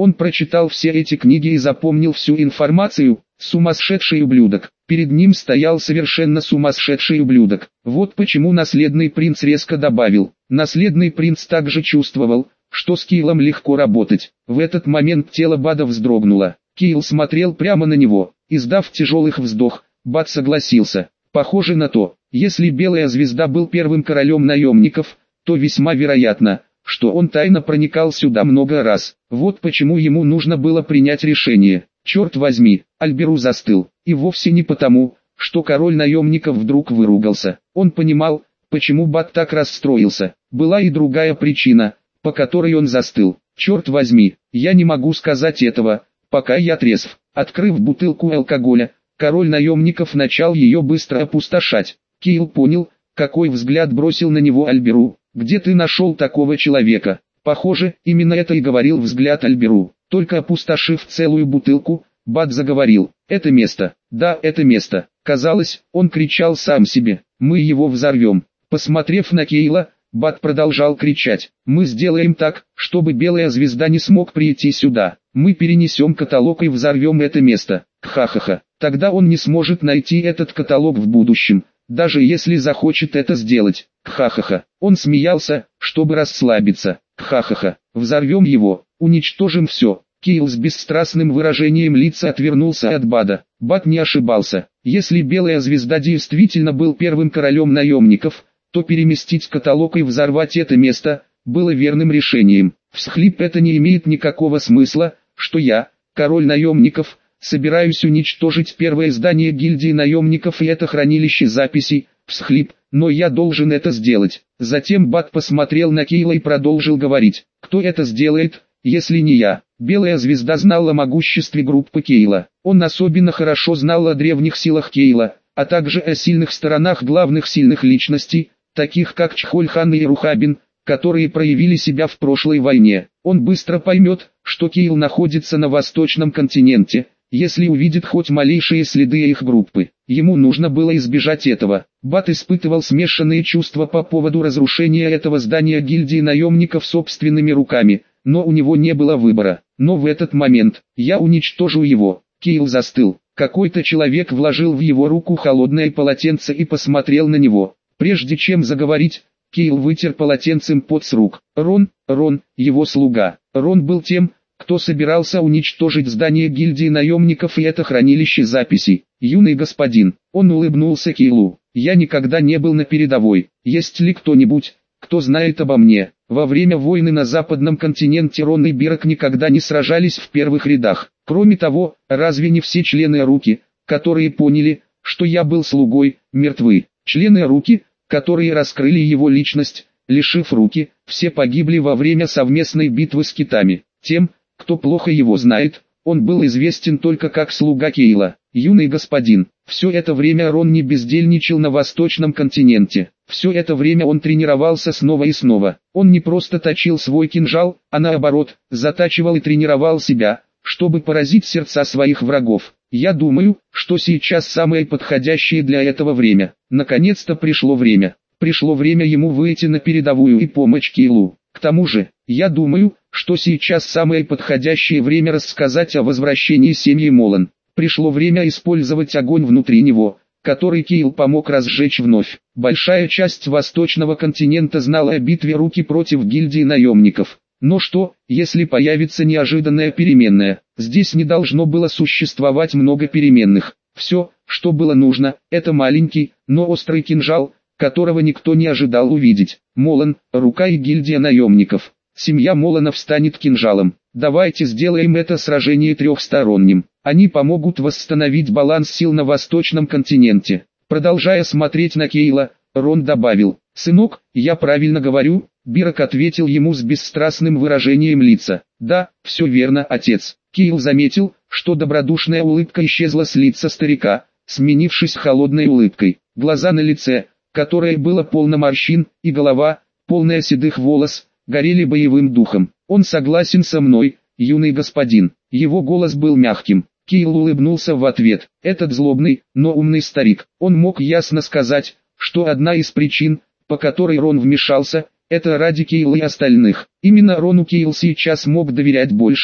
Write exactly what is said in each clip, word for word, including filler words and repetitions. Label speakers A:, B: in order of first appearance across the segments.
A: Он прочитал все эти книги и запомнил всю информацию. Сумасшедший ублюдок. Перед ним стоял совершенно сумасшедший ублюдок. Вот почему наследный принц резко добавил. Наследный принц также чувствовал, что с Кейлом легко работать. В этот момент тело Бада вздрогнуло. Кейл смотрел прямо на него. Издав тяжелый вздох, Бад согласился. Похоже на то, если Белая Звезда был первым королем наемников, то весьма вероятно, что он тайно проникал сюда много раз. Вот почему ему нужно было принять решение. Черт возьми, Альберу застыл. И вовсе не потому, что король наемников вдруг выругался. Он понимал, почему Бад так расстроился. Была и другая причина, по которой он застыл. Черт возьми, я не могу сказать этого, пока я трезв. Открыв бутылку алкоголя, король наемников начал ее быстро опустошать. Кейл понял, какой взгляд бросил на него Альберу. «Где ты нашел такого человека?» Похоже, именно это и говорил взгляд Альберу. Только опустошив целую бутылку, Бад заговорил. «Это место, да, это место». Казалось, он кричал сам себе. «Мы его взорвем». Посмотрев на Кейла, Бад продолжал кричать. «Мы сделаем так, чтобы Белая Звезда не смог прийти сюда. Мы перенесем каталог и взорвем это место». Ха-ха-ха. Тогда он не сможет найти этот каталог в будущем, даже если захочет это сделать. Ха-ха-ха. Он смеялся, чтобы расслабиться. Ха-ха-ха. Взорвем его, уничтожим все. Кейл с бесстрастным выражением лица отвернулся от Бада. Бад не ошибался. Если Белая Звезда действительно был первым королем наемников, то переместить каталог и взорвать это место было верным решением. Всхлип, это не имеет никакого смысла, что я, король наемников, собираюсь уничтожить первое здание гильдии наемников и это хранилище записей. Всхлип, но я должен это сделать. Затем Бад посмотрел на Кейла и продолжил говорить. Кто это сделает, если не я? Белая Звезда знал о могуществе группы Кейла. Он особенно хорошо знал о древних силах Кейла, а также о сильных сторонах главных сильных личностей, таких как Чхольхан и Рухабин, которые проявили себя в прошлой войне. Он быстро поймет, что Кейл находится на восточном континенте, если увидит хоть малейшие следы их группы. Ему нужно было избежать этого. Бад испытывал смешанные чувства по поводу разрушения этого здания гильдии наемников собственными руками, но у него не было выбора. Но в этот момент, я уничтожу его. Кейл застыл. Какой-то человек вложил в его руку холодное полотенце и посмотрел на него. Прежде чем заговорить, Кейл вытер полотенцем пот с рук. Рон, Рон, его слуга. Рон был тем, кто собирался уничтожить здание гильдии наемников и это хранилище записей. Юный господин, он улыбнулся Кейлу. Я никогда не был на передовой. Есть ли кто-нибудь, кто знает обо мне? Во время войны на западном континенте Рон и Бирок никогда не сражались в первых рядах. Кроме того, разве не все члены Руки, которые поняли, что я был слугой, мертвы? Члены Руки, которые раскрыли его личность, лишив Руки, все погибли во время совместной битвы с китами. Тем, кто плохо его знает, он был известен только как слуга Кейла. Юный господин, все это время Рон не бездельничал на восточном континенте. Все это время он тренировался снова и снова. Он не просто точил свой кинжал, а наоборот, затачивал и тренировал себя, чтобы поразить сердца своих врагов. Я думаю, что сейчас самое подходящее для этого время. Наконец-то пришло время. Пришло время ему выйти на передовую и помочь Кейлу. К тому же, я думаю, что сейчас самое подходящее время рассказать о возвращении семьи Молан. Пришло время использовать огонь внутри него, который Кейл помог разжечь вновь. Большая часть восточного континента знала о битве Руки против гильдии наемников. Но что, если появится неожиданная переменная? Здесь не должно было существовать много переменных. Все, что было нужно, это маленький, но острый кинжал, которого никто не ожидал увидеть. Молан, Рука и гильдия наемников. Семья Моланов станет кинжалом. Давайте сделаем это сражение трехсторонним. Они помогут восстановить баланс сил на восточном континенте. Продолжая смотреть на Кейла, Рон добавил: «Сынок, я правильно говорю?» Бирок ответил ему с бесстрастным выражением лица: «Да, все верно, отец». Кейл заметил, что добродушная улыбка исчезла с лица старика, сменившись холодной улыбкой. Глаза на лице, которое было полно морщин, и голова, полная седых волос, горели боевым духом. «Он согласен со мной, юный господин». Его голос был мягким. Кейл улыбнулся в ответ. Этот злобный, но умный старик. Он мог ясно сказать, что одна из причин, по которой Рон вмешался, это ради Кейла и остальных. Именно Рону Кейл сейчас мог доверять больше,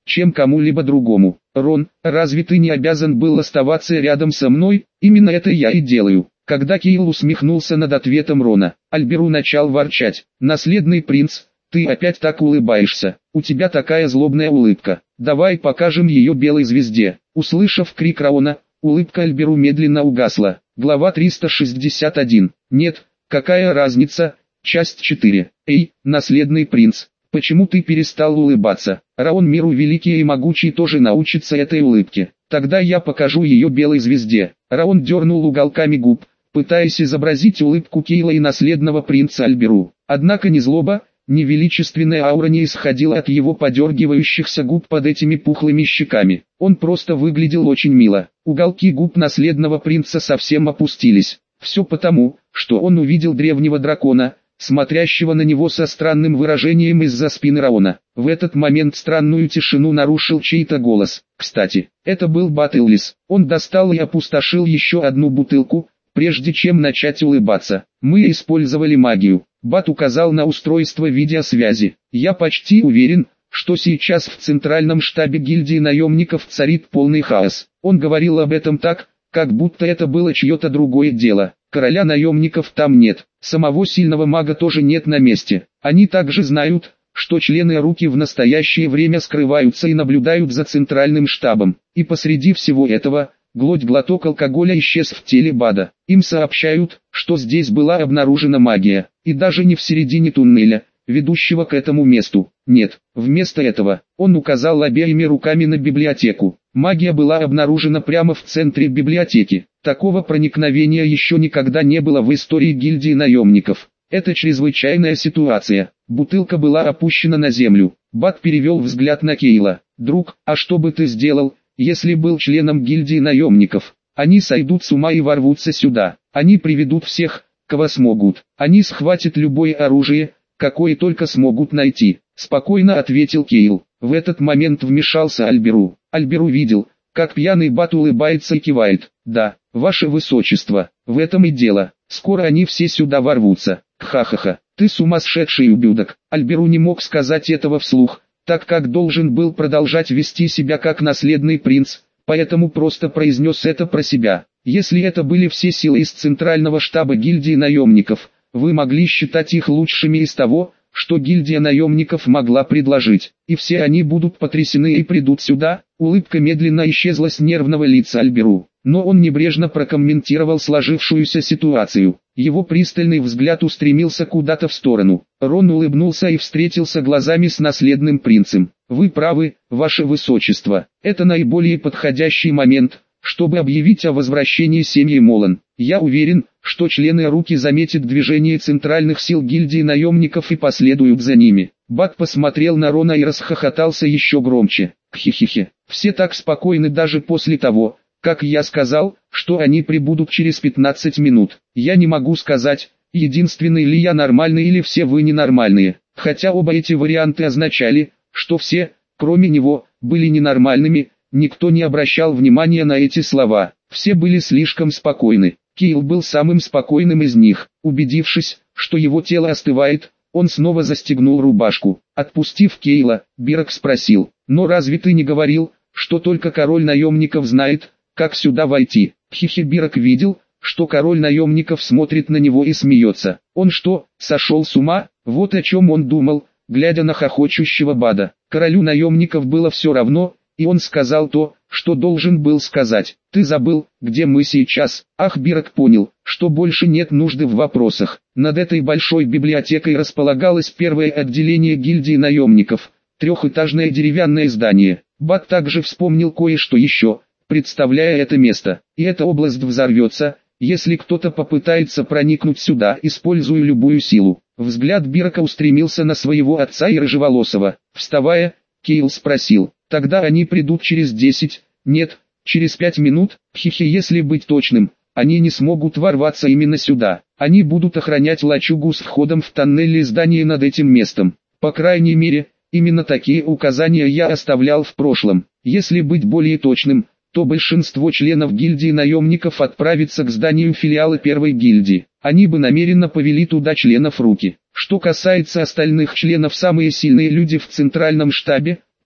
A: чем кому-либо другому. Рон, разве ты не обязан был оставаться рядом со мной? Именно это я и делаю. Когда Кейл усмехнулся над ответом Рона, Альберу начал ворчать. Наследный принц, ты опять так улыбаешься. У тебя такая злобная улыбка. Давай покажем ее белой звезде. Услышав крик Рона, улыбка Альберу медленно угасла. Глава триста шестьдесят один. Нет, какая разница? Часть четыре. Эй, наследный принц, почему ты перестал улыбаться? Раон Миру Великий и Могучий тоже научится этой улыбке. Тогда я покажу ее белой звезде. Раон дернул уголками губ, пытаясь изобразить улыбку Кейла и наследного принца Альберу. Однако ни злоба, ни величественная аура не исходила от его подергивающихся губ под этими пухлыми щеками. Он просто выглядел очень мило. Уголки губ наследного принца совсем опустились. Все потому, что он увидел древнего дракона, смотрящего на него со странным выражением из-за спины Раона. В этот момент странную тишину нарушил чей-то голос. Кстати, это был Бат Эллис. Он достал и опустошил еще одну бутылку, прежде чем начать улыбаться. Мы использовали магию. Бат указал на устройство видеосвязи. Я почти уверен, что сейчас в центральном штабе гильдии наемников царит полный хаос. Он говорил об этом так, как будто это было чье-то другое дело. Короля наемников там нет, самого сильного мага тоже нет на месте. Они также знают, что члены Руки в настоящее время скрываются и наблюдают за центральным штабом. И посреди всего этого, глоть-глоток алкоголя исчез в теле Бада. Им сообщают, что здесь была обнаружена магия, и даже не в середине туннеля, ведущего к этому месту. Нет, вместо этого, он указал обеими руками на библиотеку. Магия была обнаружена прямо в центре библиотеки. Такого проникновения еще никогда не было в истории гильдии наемников. Это чрезвычайная ситуация. Бутылка была опущена на землю. Бат перевел взгляд на Кейла. «Друг, а что бы ты сделал, если был членом гильдии наемников? Они сойдут с ума и ворвутся сюда. Они приведут всех, кого смогут. Они схватят любое оружие, какое только смогут найти», — спокойно ответил Кейл. В этот момент вмешался Альберу. Альберу видел, как пьяный Бат улыбается и кивает. «Да, ваше высочество, в этом и дело. Скоро они все сюда ворвутся. Ха-ха-ха, ты сумасшедший ублюдок». Альберу не мог сказать этого вслух, так как должен был продолжать вести себя как наследный принц, поэтому просто произнес это про себя. Если это были все силы из центрального штаба гильдии наемников, вы могли считать их лучшими из того, что гильдия наемников могла предложить, и все они будут потрясены и придут сюда. Улыбка медленно исчезла с нервного лица Альберу, но он небрежно прокомментировал сложившуюся ситуацию. Его пристальный взгляд устремился куда-то в сторону. Рон улыбнулся и встретился глазами с наследным принцем. «Вы правы, ваше высочество, это наиболее подходящий момент, чтобы объявить о возвращении семьи Молан. Я уверен, что члены Руки заметят движение центральных сил гильдии наемников и последуют за ними». Бат посмотрел на Рона и расхохотался еще громче. «Хе-хе-хе, все так спокойны даже после того, как я сказал, что они прибудут через пятнадцать минут. Я не могу сказать, единственный ли я нормальный или все вы ненормальные, хотя оба эти варианты означали, что все, кроме него, были ненормальными». Никто не обращал внимания на эти слова, все были слишком спокойны. Кейл был самым спокойным из них. Убедившись, что его тело остывает, он снова застегнул рубашку. Отпустив Кейла, Бирок спросил: «Но разве ты не говорил, что только король наемников знает, как сюда войти?» Хихи Бирок видел, что король наемников смотрит на него и смеется. Он что, сошел с ума? Вот о чем он думал, глядя на хохочущего Бада. Королю наемников было все равно, и он сказал то, что должен был сказать. «Ты забыл, где мы сейчас?» Ах, Бирок понял, что больше нет нужды в вопросах. Над этой большой библиотекой располагалось первое отделение гильдии наемников, трехэтажное деревянное здание. Бат также вспомнил кое-что еще, представляя это место. И эта область взорвется, если кто-то попытается проникнуть сюда, используя любую силу. Взгляд Бирока устремился на своего отца и рыжеволосого. Вставая, Кейл спросил: «Тогда они придут через десять, нет, через пять минут?» Хихи, если быть точным, они не смогут ворваться именно сюда. Они будут охранять лачугу с входом в тоннели здания над этим местом. По крайней мере, именно такие указания я оставлял в прошлом. Если быть более точным, то большинство членов гильдии наемников отправится к зданию филиала первой гильдии. Они бы намеренно повели туда членов Руки. Что касается остальных членов, самые сильные люди в центральном штабе,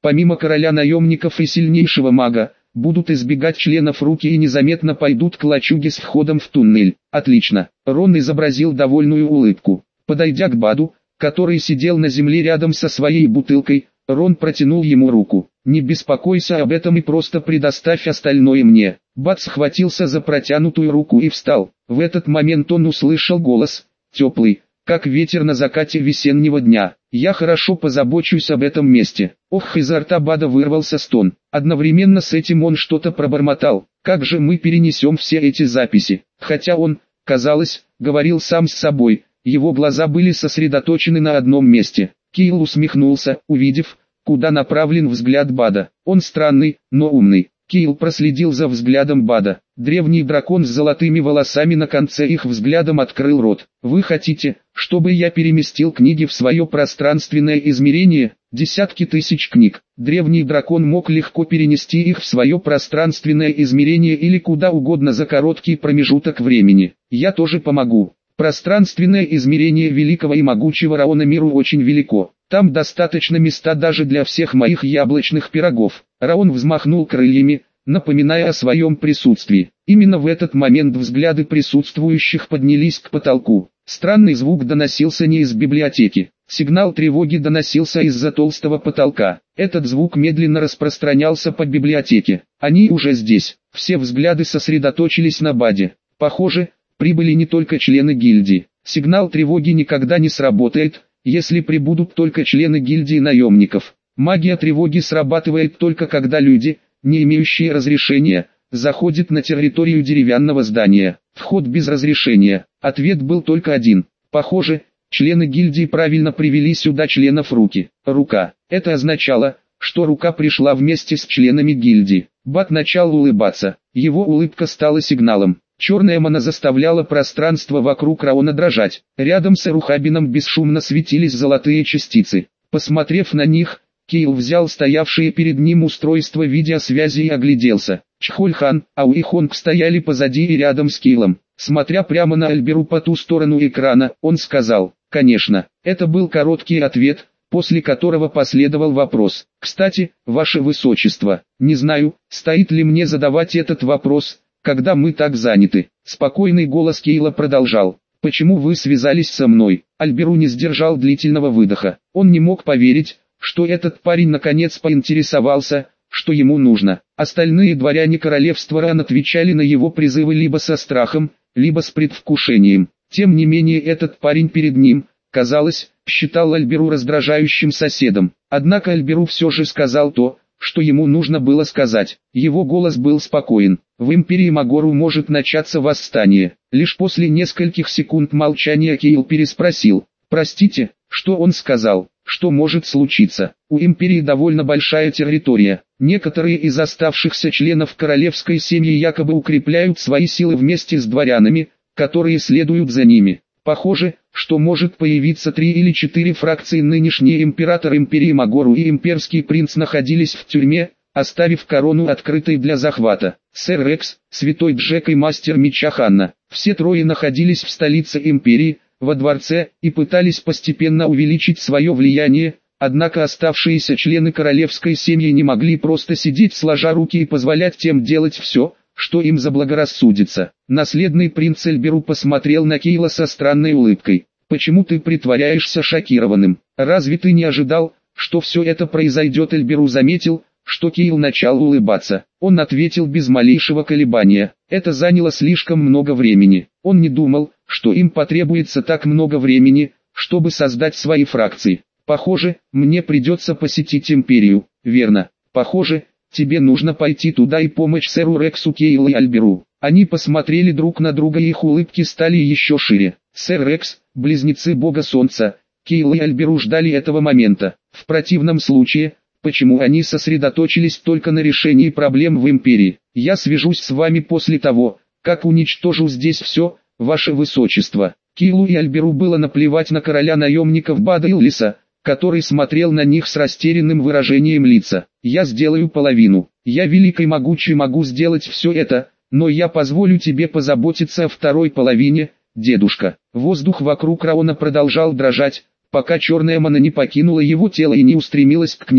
A: помимо короля наемников и сильнейшего мага, будут избегать членов руки и незаметно пойдут к лачуге с входом в туннель. Отлично. Рон изобразил довольную улыбку. Подойдя к Баду, который сидел на земле рядом со своей бутылкой, Рон протянул ему руку. «Не беспокойся об этом и просто предоставь остальное мне». Бад схватился за протянутую руку и встал. В этот момент он услышал голос, теплый, как ветер на закате весеннего дня. «Я хорошо позабочусь об этом месте». Ох, изо рта Бада вырвался стон. Одновременно с этим он что-то пробормотал. «Как же мы перенесем все эти записи?» Хотя он, казалось, говорил сам с собой, его глаза были сосредоточены на одном месте. Кейл усмехнулся, увидев, куда направлен взгляд Бада. Он странный, но умный. Кейл проследил за взглядом Бада. Древний дракон с золотыми волосами на конце их взглядом открыл рот. «Вы хотите, чтобы я переместил книги в свое пространственное измерение?» Десятки тысяч книг. Древний дракон мог легко перенести их в свое пространственное измерение или куда угодно за короткий промежуток времени. «Я тоже помогу». Пространственное измерение великого и могучего Раона миру очень велико. Там достаточно места даже для всех моих яблочных пирогов. Раон взмахнул крыльями, напоминая о своем присутствии. Именно в этот момент взгляды присутствующих поднялись к потолку. Странный звук доносился не из библиотеки. Сигнал тревоги доносился из-за толстого потолка. Этот звук медленно распространялся по библиотеке. Они уже здесь. Все взгляды сосредоточились на Баде. Похоже, прибыли не только члены гильдии. Сигнал тревоги никогда не сработает, если прибудут только члены гильдии наемников. Магия тревоги срабатывает только когда люди, не имеющие разрешения, заходят на территорию деревянного здания. Вход без разрешения. Ответ был только один. Похоже, члены гильдии правильно привели сюда членов руки. Рука. Это означало, что рука пришла вместе с членами гильдии. Бад начал улыбаться. Его улыбка стала сигналом. Черная мана заставляла пространство вокруг Раона дрожать. Рядом с Эрухабином бесшумно светились золотые частицы. Посмотрев на них, Кейл взял стоявшее перед ним устройство видеосвязи и огляделся. Чхольхан, Ау и Хонг стояли позади и рядом с Кейлом. Смотря прямо на Альберу по ту сторону экрана, он сказал: «Конечно». Это был короткий ответ, после которого последовал вопрос. «Кстати, ваше высочество, не знаю, стоит ли мне задавать этот вопрос, когда мы так заняты». Спокойный голос Кейла продолжал: «Почему вы связались со мной?» Альберу не сдержал длительного выдоха. Он не мог поверить, что этот парень наконец поинтересовался, что ему нужно. Остальные дворяне королевства Ран отвечали на его призывы либо со страхом, либо с предвкушением. Тем не менее этот парень перед ним, казалось, считал Альберу раздражающим соседом. Однако Альберу все же сказал то, что ему нужно было сказать. Его голос был спокоен. В империи Магору может начаться восстание. Лишь после нескольких секунд молчания Кейл переспросил: «Простите, что он сказал? Что может случиться? У империи довольно большая территория. Некоторые из оставшихся членов королевской семьи якобы укрепляют свои силы вместе с дворянами, которые следуют за ними. Похоже, что может появиться три или четыре фракции. Нынешний император империи Магору и имперский принц находились в тюрьме, оставив корону открытой для захвата. Сэр Рекс, Святой Джек и Мастер Меча Ханна. Все трое находились в столице империи, во дворце, и пытались постепенно увеличить свое влияние, однако оставшиеся члены королевской семьи не могли просто сидеть сложа руки и позволять тем делать все, что им заблагорассудится. Наследный принц Альберу посмотрел на Кейла со странной улыбкой. «Почему ты притворяешься шокированным? Разве ты не ожидал, что все это произойдет?» Альберу заметил, что Кейл начал улыбаться. Он ответил без малейшего колебания: «Это заняло слишком много времени». Он не думал, что им потребуется так много времени, чтобы создать свои фракции. «Похоже, мне придется посетить империю, верно? Похоже, тебе нужно пойти туда и помочь сэру Рексу, Кейлу и Альберу». Они посмотрели друг на друга и их улыбки стали еще шире. Сэр Рекс, близнецы бога солнца, Кейл и Альберу ждали этого момента. В противном случае, почему они сосредоточились только на решении проблем в империи? «Я свяжусь с вами после того, как уничтожу здесь все, ваше высочество». Кейлу и Альберу было наплевать на короля наемников Бада Иллиса, который смотрел на них с растерянным выражением лица. «Я сделаю половину. Я велик и могучий, могу сделать все это, но я позволю тебе позаботиться о второй половине, дедушка». Воздух вокруг Раона продолжал дрожать, пока черная мана не покинула его тело и не устремилась к книгам.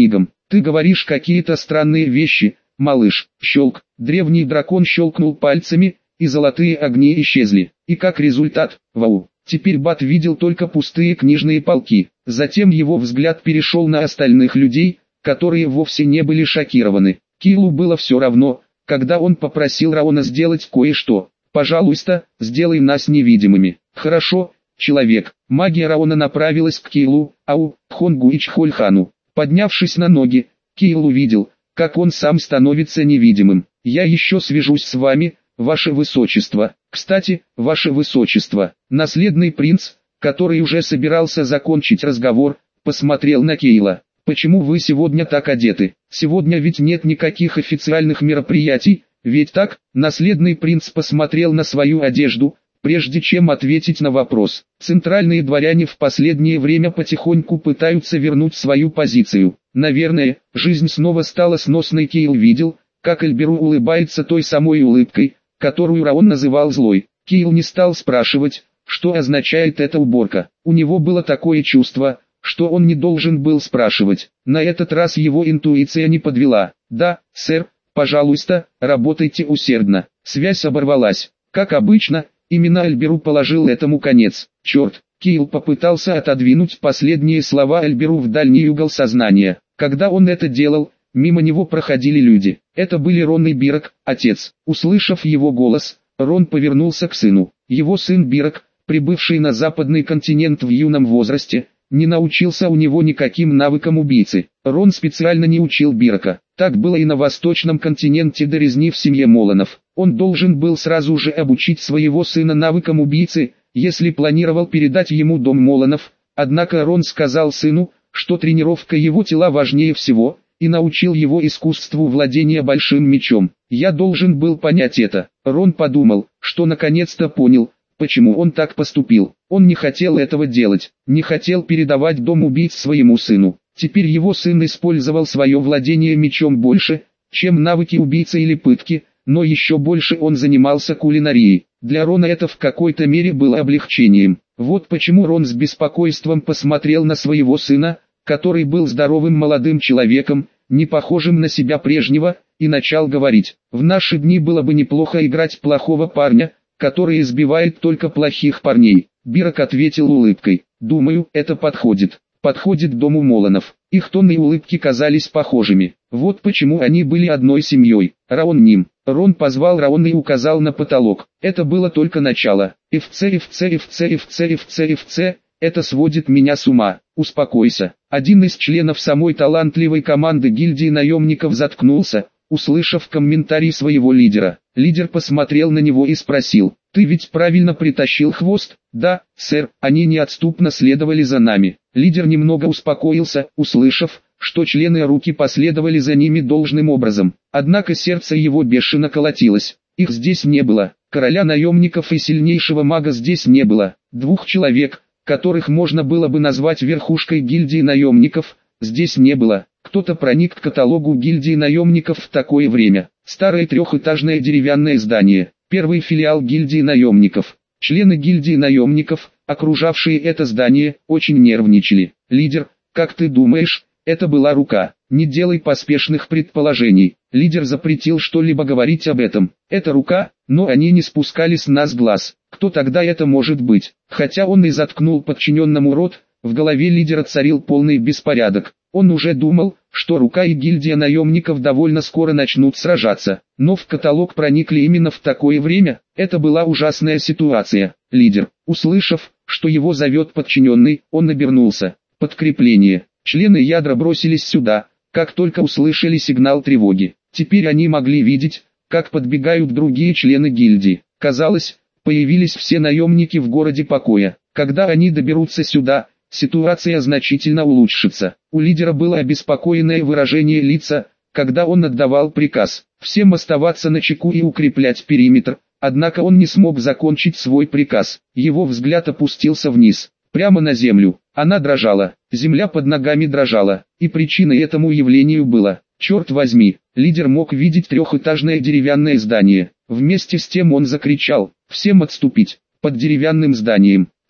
A: Ты говоришь какие-то странные вещи, малыш. Щелк. Древний дракон щелкнул пальцами, и золотые огни исчезли. И как результат, вау. Теперь Бат видел только пустые книжные полки. Затем его взгляд перешел на остальных людей, которые вовсе не были шокированы. Килу было все равно, когда он попросил Раона сделать кое-что. «Пожалуйста, сделай нас невидимыми». «Хорошо, человек». Магия Раона направилась к Килу, ау, Хонгу и Чхольхану. Поднявшись на ноги, Кил увидел, как он сам становится невидимым. «Я еще свяжусь с вами, ваше высочество». «Кстати, ваше высочество», наследный принц, который уже собирался закончить разговор, посмотрел на Кейла. «Почему вы сегодня так одеты? Сегодня ведь нет никаких официальных мероприятий, ведь так?» Наследный принц посмотрел на свою одежду, прежде чем ответить на вопрос. Центральные дворяне в последнее время потихоньку пытаются вернуть свою позицию. Наверное, жизнь снова стала сносной. Кейл видел, как Эльберу улыбается той самой улыбкой, которую Раон называл злой. Кейл не стал спрашивать, что означает эта уборка. У него было такое чувство, что он не должен был спрашивать. На этот раз его интуиция не подвела. «Да, сэр, пожалуйста, работайте усердно». Связь оборвалась. Как обычно, именно Эльберу положил этому конец. Черт, Кейл попытался отодвинуть последние слова Эльберу в дальний угол сознания. Когда он это делал, мимо него проходили люди. Это были Рон и Бирок, отец. Услышав его голос, Рон повернулся к сыну. Его сын Бирок, прибывший на западный континент в юном возрасте, не научился у него никаким навыкам убийцы. Рон специально не учил Бирка. Так было и на восточном континенте до резни в семье Моланов. Он должен был сразу же обучить своего сына навыкам убийцы, если планировал передать ему дом Моланов. Однако Рон сказал сыну, что тренировка его тела важнее всего, и научил его искусству владения большим мечом. Я должен был понять это. Рон подумал, что наконец-то понял, почему он так поступил. Он не хотел этого делать, не хотел передавать дом убийц своему сыну. Теперь его сын использовал свое владение мечом больше, чем навыки убийцы или пытки, но еще больше он занимался кулинарией. Для Рона это в какой-то мере было облегчением. Вот почему Рон с беспокойством посмотрел на своего сына, который был здоровым молодым человеком, не похожим на себя прежнего, и начал говорить: «В наши дни было бы неплохо играть плохого парня, который избивает только плохих парней». Бирок ответил улыбкой: «Думаю, это подходит. Подходит к дому Моланов». Их тон и улыбки казались похожими. Вот почему они были одной семьей. Раон Ним. Рон позвал Раона и указал на потолок. Это было только начало. ФЦ, ФЦ, ФЦ, ФЦ, ФЦ, ФЦ. Это сводит меня с ума. Успокойся. Один из членов самой талантливой команды гильдии наемников заткнулся, услышав комментарий своего лидера. Лидер посмотрел на него и спросил: «Ты ведь правильно притащил хвост?» «Да, сэр, они неотступно следовали за нами». Лидер немного успокоился, услышав, что члены руки последовали за ними должным образом. Однако сердце его бешено колотилось. Их здесь не было. Короля наемников и сильнейшего мага здесь не было. Двух человек, которых можно было бы назвать верхушкой гильдии наемников, здесь не было. Кто-то проник к каталогу гильдии наемников в такое время. Старое трехэтажное деревянное здание. Первый филиал гильдии наемников. Члены гильдии наемников, окружавшие это здание, очень нервничали. «Лидер, как ты думаешь, это была рука?» «Не делай поспешных предположений». Лидер запретил что-либо говорить об этом. «Это рука, но они не спускали с нас глаз. Кто тогда это может быть?» Хотя он и заткнул подчиненному рот, в голове лидера царил полный беспорядок. Он уже думал, что рука и гильдия наемников довольно скоро начнут сражаться. Но в каталог проникли именно в такое время. Это была ужасная ситуация. Лидер, услышав, что его зовет подчиненный, он обернулся. Подкрепление. Члены ядра бросились сюда, как только услышали сигнал тревоги. Теперь они могли видеть, как подбегают другие члены гильдии. Казалось, появились все наемники в городе покоя. Когда они доберутся сюда, ситуация значительно улучшится. У лидера было обеспокоенное выражение лица, когда он отдавал приказ всем оставаться начеку и укреплять периметр, однако он не смог закончить свой приказ. Его взгляд опустился вниз, прямо на землю. Она дрожала, земля под ногами дрожала, и причиной этому явлению было, черт возьми, лидер мог видеть трехэтажное деревянное здание. Вместе с тем он закричал: «Всем отступить!» Под деревянным зданием,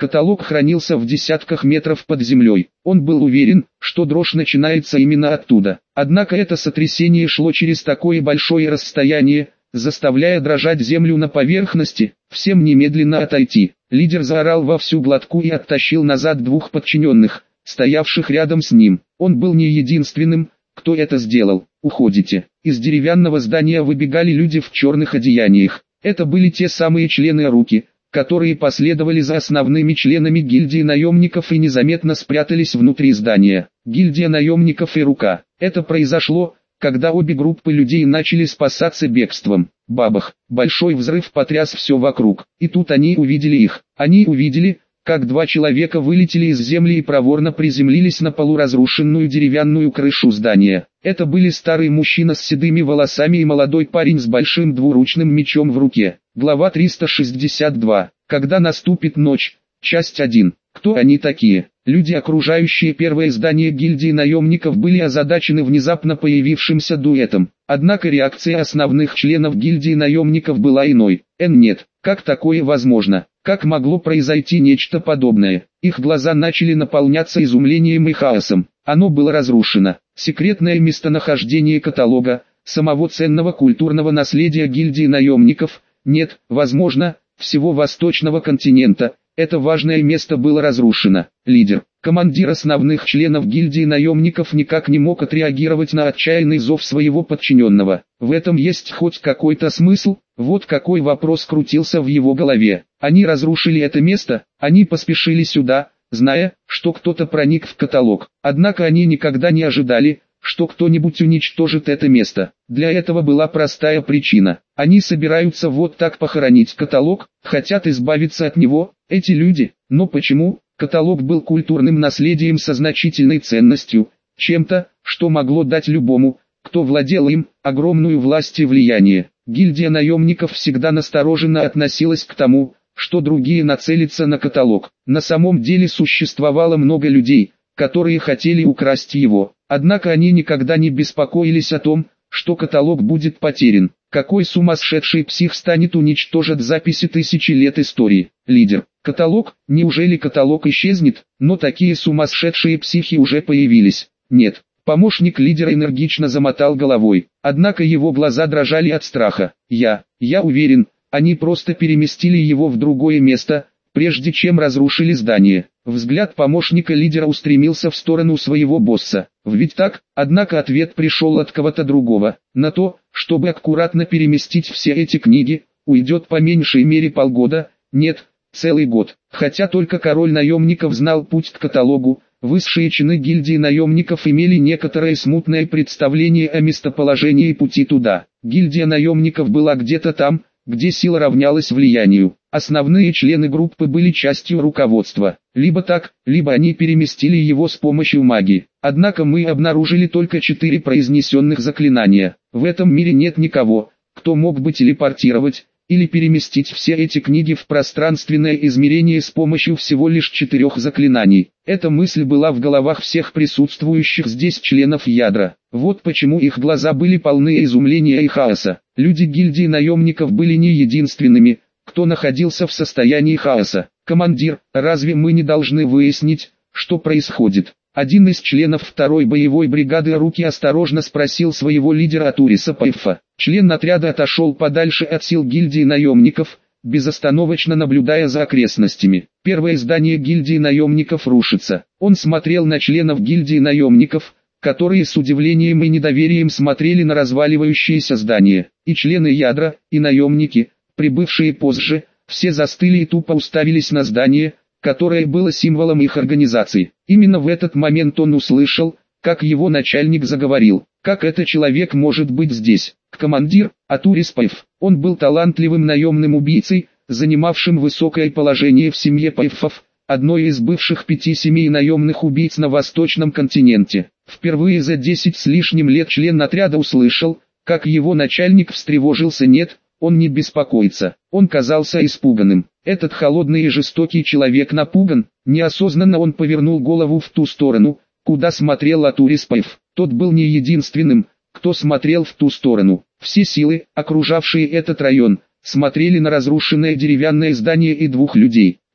A: Каталог хранился в десятках метров под землей. Он был уверен, что дрожь начинается именно оттуда. Однако это сотрясение шло через такое большое расстояние, заставляя дрожать землю на поверхности. Всем немедленно отойти. Лидер заорал во всю глотку и оттащил назад двух подчиненных, стоявших рядом с ним. Он был не единственным, кто это сделал. Уходите. Из деревянного здания выбегали люди в черных одеяниях. Это были те самые члены руки, которые последовали за основными членами гильдии наемников и незаметно спрятались внутри здания. Гильдия наемников и рука. Это произошло, когда обе группы людей начали спасаться бегством. Бабах! Большой взрыв потряс все вокруг. И тут они увидели их. Они увидели, как два человека вылетели из земли и проворно приземлились на полуразрушенную деревянную крышу здания. Это были старый мужчина с седыми волосами и молодой парень с большим двуручным мечом в руке. Глава триста шестьдесят два. Когда наступит ночь. Часть один. Кто они такие? Люди, окружающие первое здание гильдии наемников, были озадачены внезапно появившимся дуэтом. Однако реакция основных членов гильдии наемников была иной. Эн нет, как такое возможно? Как могло произойти нечто подобное? Их глаза начали наполняться изумлением и хаосом. Оно было разрушено. Секретное местонахождение каталога, самого ценного культурного наследия гильдии наемников, нет, возможно, всего восточного континента. Это важное место было разрушено. Лидер, командир основных членов гильдии наемников никак не мог отреагировать на отчаянный зов своего подчиненного. В этом есть хоть какой-то смысл? Вот какой вопрос крутился в его голове. Они разрушили это место, они поспешили сюда, зная, что кто-то проник в каталог. Однако они никогда не ожидали, что кто-нибудь уничтожит это место. Для этого была простая причина. Они собираются вот так похоронить каталог, хотят избавиться от него, эти люди. Но почему? Каталог был культурным наследием со значительной ценностью, чем-то, что могло дать любому, кто владел им, огромную власть и влияние. Гильдия наемников всегда настороженно относилась к тому, что другие нацелятся на каталог. На самом деле существовало много людей, которые хотели украсть его. Однако они никогда не беспокоились о том, что каталог будет потерян. Какой сумасшедший псих станет уничтожить записи тысячи лет истории? Лидер. Каталог? Неужели каталог исчезнет? Но такие сумасшедшие психи уже появились. Нет. Помощник лидера энергично замотал головой. Однако его глаза дрожали от страха. Я, я уверен, они просто переместили его в другое место, прежде чем разрушили здание. Взгляд помощника лидера устремился в сторону своего босса. Ведь так? Однако ответ пришел от кого-то другого. На то, чтобы аккуратно переместить все эти книги, уйдет по меньшей мере полгода, нет, целый год. Хотя только король наемников знал путь к каталогу, высшие чины гильдии наемников имели некоторое смутное представление о местоположении и пути туда. Гильдия наемников была где-то там, где сила равнялась влиянию. Основные члены группы были частью руководства. Либо так, либо они переместили его с помощью магии. Однако мы обнаружили только четыре произнесенных заклинания. В этом мире нет никого, кто мог бы телепортировать или переместить все эти книги в пространственное измерение с помощью всего лишь четырех заклинаний. Эта мысль была в головах всех присутствующих здесь членов ядра. Вот почему их глаза были полны изумления и хаоса. Люди гильдии наемников были не единственными, кто находился в состоянии хаоса. «Командир, разве мы не должны выяснить, что происходит?» Один из членов второй боевой бригады руки осторожно спросил своего лидера Атуриса Пайфа. Член отряда отошел подальше от сил гильдии наемников, безостановочно наблюдая за окрестностями. Первое здание гильдии наемников рушится. Он смотрел на членов гильдии наемников, которые с удивлением и недоверием смотрели на разваливающееся здание. И члены ядра, и наемники, прибывшие позже, все застыли и тупо уставились на здание, которое было символом их организации. Именно в этот момент он услышал, как его начальник заговорил. Как этот человек может быть здесь? Командир, Атурис Пайф. Он был талантливым наемным убийцей, занимавшим высокое положение в семье Пайфов, одной из бывших пяти семей наемных убийц на восточном континенте. Впервые за десять с лишним лет член отряда услышал, как его начальник встревожился. Нет, он не беспокоится. Он казался испуганным. Этот холодный и жестокий человек напуган. Неосознанно он повернул голову в ту сторону, куда смотрел Атурис Пайф. Тот был не единственным, кто смотрел в ту сторону. Все силы, окружавшие этот район, смотрели на разрушенное деревянное здание и двух людей.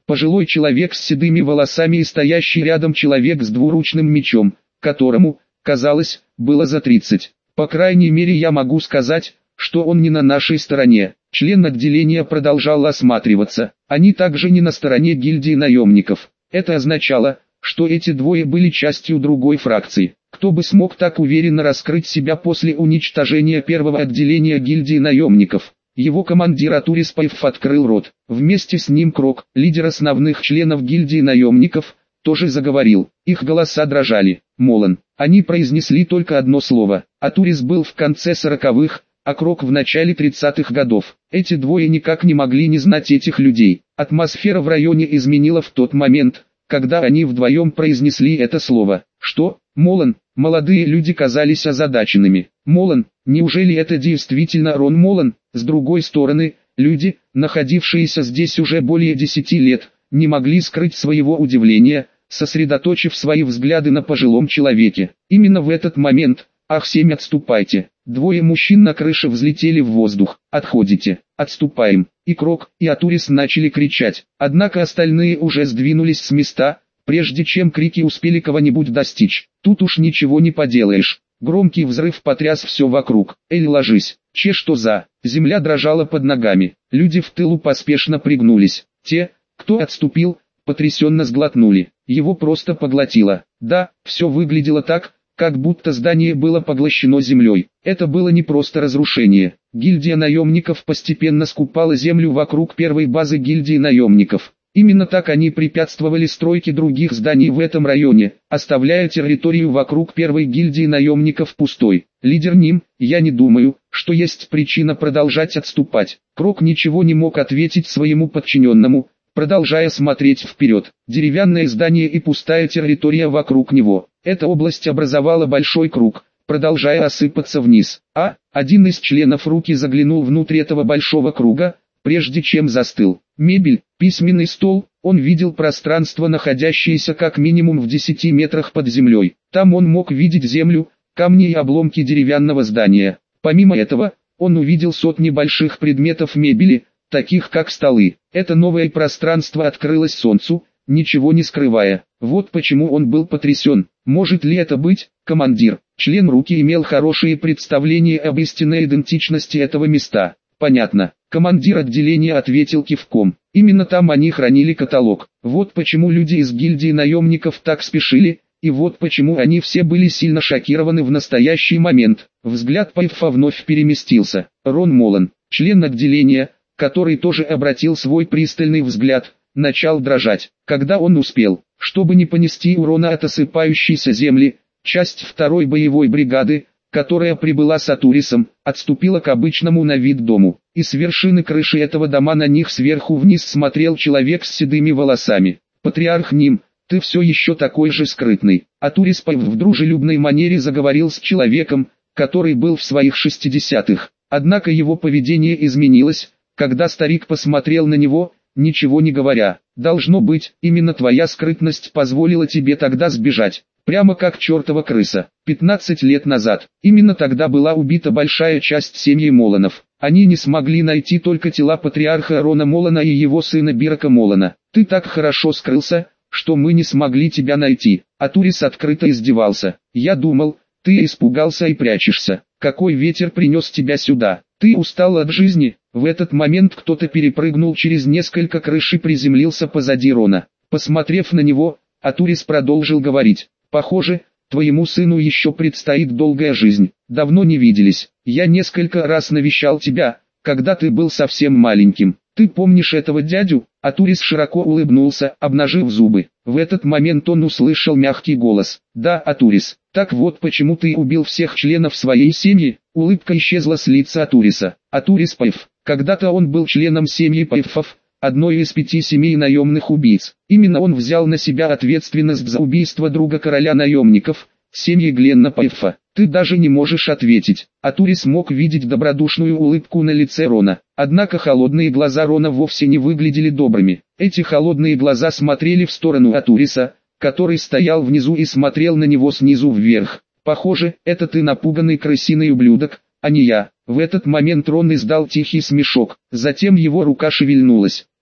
A: Пожилой человек с седыми волосами и стоящий рядом человек с двуручным мечом, которому, казалось, было за тридцать. По крайней мере я могу сказать, что он не на нашей стороне. Член отделения продолжал осматриваться. Они также не на стороне гильдии наемников. Это означало, что эти двое были частью другой фракции. Кто бы смог так уверенно раскрыть себя после уничтожения первого отделения гильдии наемников? Его командир Атурис Пайф открыл рот. Вместе с ним Крок, лидер основных членов гильдии наемников, тоже заговорил. Их голоса дрожали. Молан. Они произнесли только одно слово. Атурис был в конце сороковых, а Крок в начале тридцатых годов. Эти двое никак не могли не знать этих людей. Атмосфера в районе изменила в тот момент, когда они вдвоем произнесли это слово. Что? Молан? Молодые люди казались озадаченными. Молан? Неужели это действительно Рон Молан? С другой стороны, люди, находившиеся здесь уже более десяти лет, не могли скрыть своего удивления, сосредоточив свои взгляды на пожилом человеке. Именно в этот момент: «Ах, семь, отступайте!» Двое мужчин на крыше взлетели в воздух. «Отходите! Отступаем!» И Крок, и Атурис начали кричать. Однако остальные уже сдвинулись с места, прежде чем крики успели кого-нибудь достичь. Тут уж ничего не поделаешь. Громкий взрыв потряс все вокруг. «Эй, ложись! Че что за?» Земля дрожала под ногами. Люди в тылу поспешно пригнулись. Те, кто отступил, потрясенно сглотнули. Его просто поглотило. Да, все выглядело так, как будто здание было поглощено землей. Это было не просто разрушение. Гильдия наемников постепенно скупала землю вокруг первой базы гильдии наемников. Именно так они препятствовали стройке других зданий в этом районе, оставляя территорию вокруг первой гильдии наемников пустой. Лидер Ним: «Я не думаю, что есть причина продолжать отступать». Крок ничего не мог ответить своему подчиненному, продолжая смотреть вперед. Деревянное здание и пустая территория вокруг него. Эта область образовала большой круг, продолжая осыпаться вниз. А, один из членов руки заглянул внутрь этого большого круга, прежде чем застыл. Мебель, письменный стол, он видел пространство, находящееся как минимум в десяти метрах под землей. Там он мог видеть землю, камни и обломки деревянного здания. Помимо этого, он увидел сотни больших предметов мебели, таких как столы. Это новое пространство открылось солнцу, ничего не скрывая. Вот почему он был потрясен. Может ли это быть? Командир, член руки, имел хорошие представления об истинной идентичности этого места. Понятно. Командир отделения ответил кивком. Именно там они хранили каталог. Вот почему люди из гильдии наемников так спешили, и вот почему они все были сильно шокированы в настоящий момент. Взгляд Пайфа вновь переместился. Рон Молан, член отделения, который тоже обратил свой пристальный взгляд, начал дрожать. Когда он успел, чтобы не понести урона от осыпающейся земли, часть второй боевой бригады, которая прибыла с Атурисом, отступила к обычному на вид дому. И с вершины крыши этого дома на них сверху вниз смотрел человек с седыми волосами. «Патриарх Ним, ты все еще такой же скрытный». Атурис в дружелюбной манере заговорил с человеком, который был в своих шестидесятых. Однако его поведение изменилось, когда старик посмотрел на него, ничего не говоря. «Должно быть, именно твоя скрытность позволила тебе тогда сбежать. Прямо как чертова крыса. пятнадцать лет назад, именно тогда была убита большая часть семьи Моланов. Они не смогли найти только тела патриарха Рона Молана и его сына Бирака Молана. Ты так хорошо скрылся, что мы не смогли тебя найти». Атурис открыто издевался. «Я думал, ты испугался и прячешься. Какой ветер принес тебя сюда? Ты устал от жизни?» В этот момент кто-то перепрыгнул через несколько крыш и приземлился позади Рона. Посмотрев на него, Атурис продолжил говорить. «Похоже, твоему сыну еще предстоит долгая жизнь. Давно не виделись. Я несколько раз навещал тебя, когда ты был совсем маленьким. Ты помнишь этого дядю?» Атурис широко улыбнулся, обнажив зубы. В этот момент он услышал мягкий голос. «Да, Атурис, так вот почему ты убил всех членов своей семьи?» Улыбка исчезла с лица Атуриса. Атурис Пайф. Когда-то он был членом семьи Пайфов, одной из пяти семей наемных убийц. Именно он взял на себя ответственность за убийство друга короля наемников, семьи Гленна Пайфа. Ты даже не можешь ответить. Атурис мог видеть добродушную улыбку на лице Рона. Однако холодные глаза Рона вовсе не выглядели добрыми. Эти холодные глаза смотрели в сторону Атуриса, который стоял внизу и смотрел на него снизу вверх. «Похоже, это ты напуганный крысиный ублюдок, а не я». В этот момент Рон издал тихий смешок. Затем его рука шевельнулась.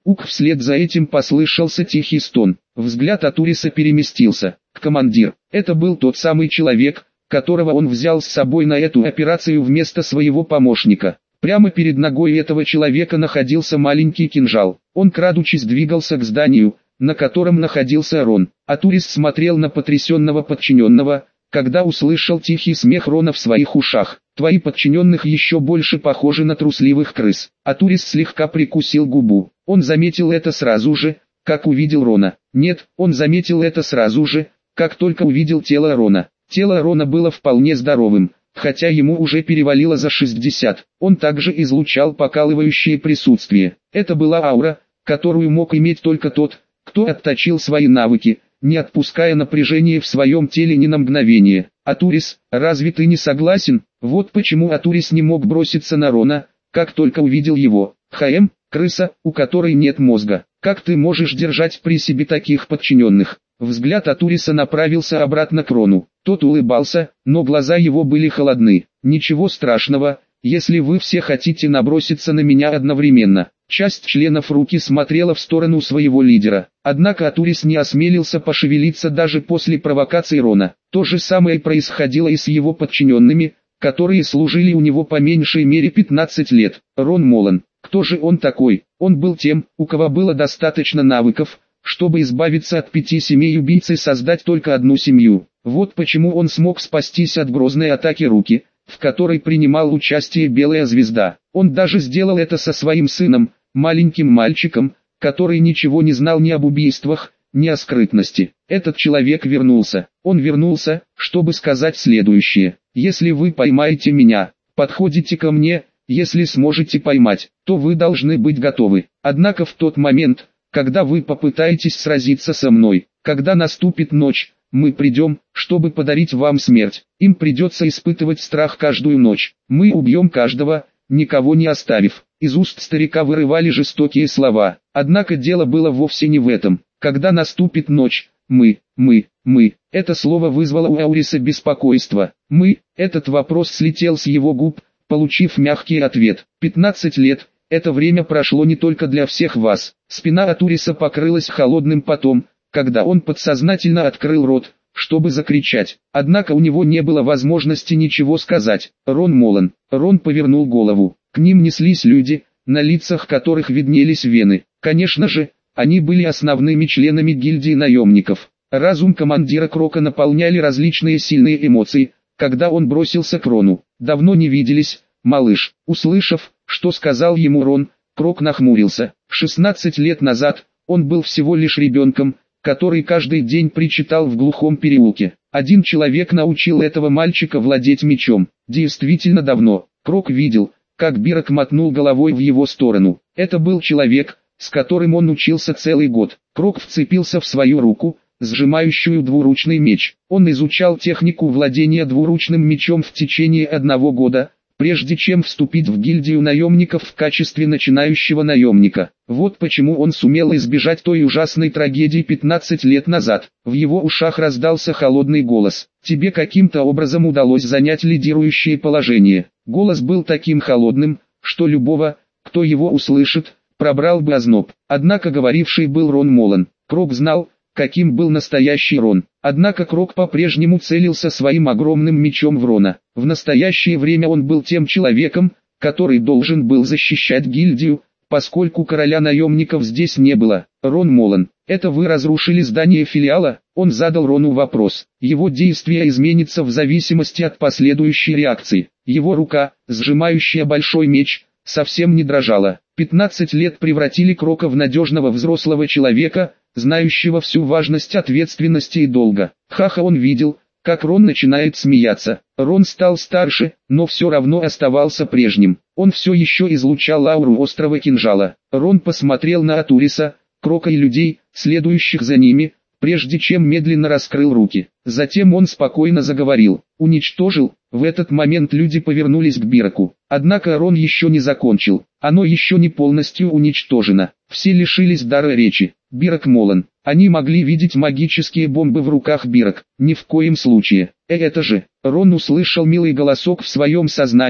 A: Ук, вслед за этим послышался тихий стон. Взгляд Атуриса переместился. Командир. Это был тот самый человек, которого он взял с собой на эту операцию вместо своего помощника. Прямо перед ногой этого человека находился маленький кинжал. Он, крадучись, двигался к зданию, на котором находился Рон. Атурис смотрел на потрясенного подчиненного, когда услышал тихий смех Рона в своих ушах. «Твои подчиненных еще больше похожи на трусливых крыс». Атурис слегка прикусил губу. Он заметил это сразу же, как увидел Рона. Нет, он заметил это сразу же, как только увидел тело Рона. Тело Рона было вполне здоровым, хотя ему уже перевалило за шестьдесят. Он также излучал покалывающее присутствие. Это была аура, которую мог иметь только тот, кто отточил свои навыки, не отпуская напряжение в своем теле ни на мгновение. «Атурис, разве ты не согласен?» Вот почему Атурис не мог броситься на Рона, как только увидел его. «ХМ, крыса, у которой нет мозга. Как ты можешь держать при себе таких подчиненных?» Взгляд Атуриса направился обратно к Рону. Тот улыбался, но глаза его были холодны. «Ничего страшного, если вы все хотите наброситься на меня одновременно». Часть членов руки смотрела в сторону своего лидера. Однако Атурис не осмелился пошевелиться даже после провокации Рона. То же самое происходило и с его подчиненными, которые служили у него по меньшей мере пятнадцать лет. Рон Молан. Кто же он такой? Он был тем, у кого было достаточно навыков, чтобы избавиться от пяти семей убийц и создать только одну семью. Вот почему он смог спастись от грозной атаки руки, в которой принимал участие Белая Звезда. Он даже сделал это со своим сыном, маленьким мальчиком, который ничего не знал ни об убийствах, ни о скрытности. Этот человек вернулся. Он вернулся, чтобы сказать следующее. «Если вы поймаете меня, подходите ко мне, если сможете поймать, то вы должны быть готовы. Однако в тот момент, когда вы попытаетесь сразиться со мной, когда наступит ночь, мы придем, чтобы подарить вам смерть. Им придется испытывать страх каждую ночь. Мы убьем каждого, никого не оставив». Из уст старика вырывали жестокие слова. Однако дело было вовсе не в этом. Когда наступит ночь, мы, мы, мы. Это слово вызвало у Ауриса беспокойство. Мы, этот вопрос слетел с его губ, получив мягкий ответ. пятнадцать лет, это время прошло не только для всех вас. Спина Атуриса покрылась холодным потом, когда он подсознательно открыл рот, чтобы закричать. Однако у него не было возможности ничего сказать. Рон Молан. Рон повернул голову. К ним неслись люди, на лицах которых виднелись вены. Конечно же, они были основными членами гильдии наемников. Разум командира Крока наполняли различные сильные эмоции, когда он бросился к Рону. «Давно не виделись, малыш». Услышав, что сказал ему Рон, Крок нахмурился. шестнадцать лет назад, он был всего лишь ребенком, который каждый день причитал в глухом переулке. Один человек научил этого мальчика владеть мечом. Действительно давно. Крок видел, как Бирок мотнул головой в его сторону. Это был человек, с которым он учился целый год. Крок вцепился в свою руку, сжимающую двуручный меч. Он изучал технику владения двуручным мечом в течение одного года, прежде чем вступить в гильдию наемников в качестве начинающего наемника. Вот почему он сумел избежать той ужасной трагедии пятнадцать лет назад. В его ушах раздался холодный голос. «Тебе каким-то образом удалось занять лидирующее положение». Голос был таким холодным, что любого, кто его услышит, пробрал бы озноб. Однако говоривший был Рон Молан. Крок знал, каким был настоящий Рон. Однако Крок по-прежнему целился своим огромным мечом в Рона. В настоящее время он был тем человеком, который должен был защищать гильдию, поскольку короля наемников здесь не было. Рон Молан. «Это вы разрушили здание филиала?» Он задал Рону вопрос. Его действие изменится в зависимости от последующей реакции. Его рука, сжимающая большой меч, совсем не дрожала. пятнадцать лет превратили Крока в надежного взрослого человека, знающего всю важность ответственности и долга. Хаха он видел, как Рон начинает смеяться. Рон стал старше, но все равно оставался прежним. Он все еще излучал ауру острого кинжала. Рон посмотрел на Атуриса, Крока и людей, следующих за ними, прежде чем медленно раскрыл руки. Затем он спокойно заговорил. «Уничтожил». В этот момент люди повернулись к Бироку. Однако Рон еще не закончил. Оно еще не полностью уничтожено. Все лишились дара речи. Бирок Молан. Они могли видеть магические бомбы в руках Бирок. Ни в коем случае. Э, это же. Рон услышал милый голосок в своем сознании,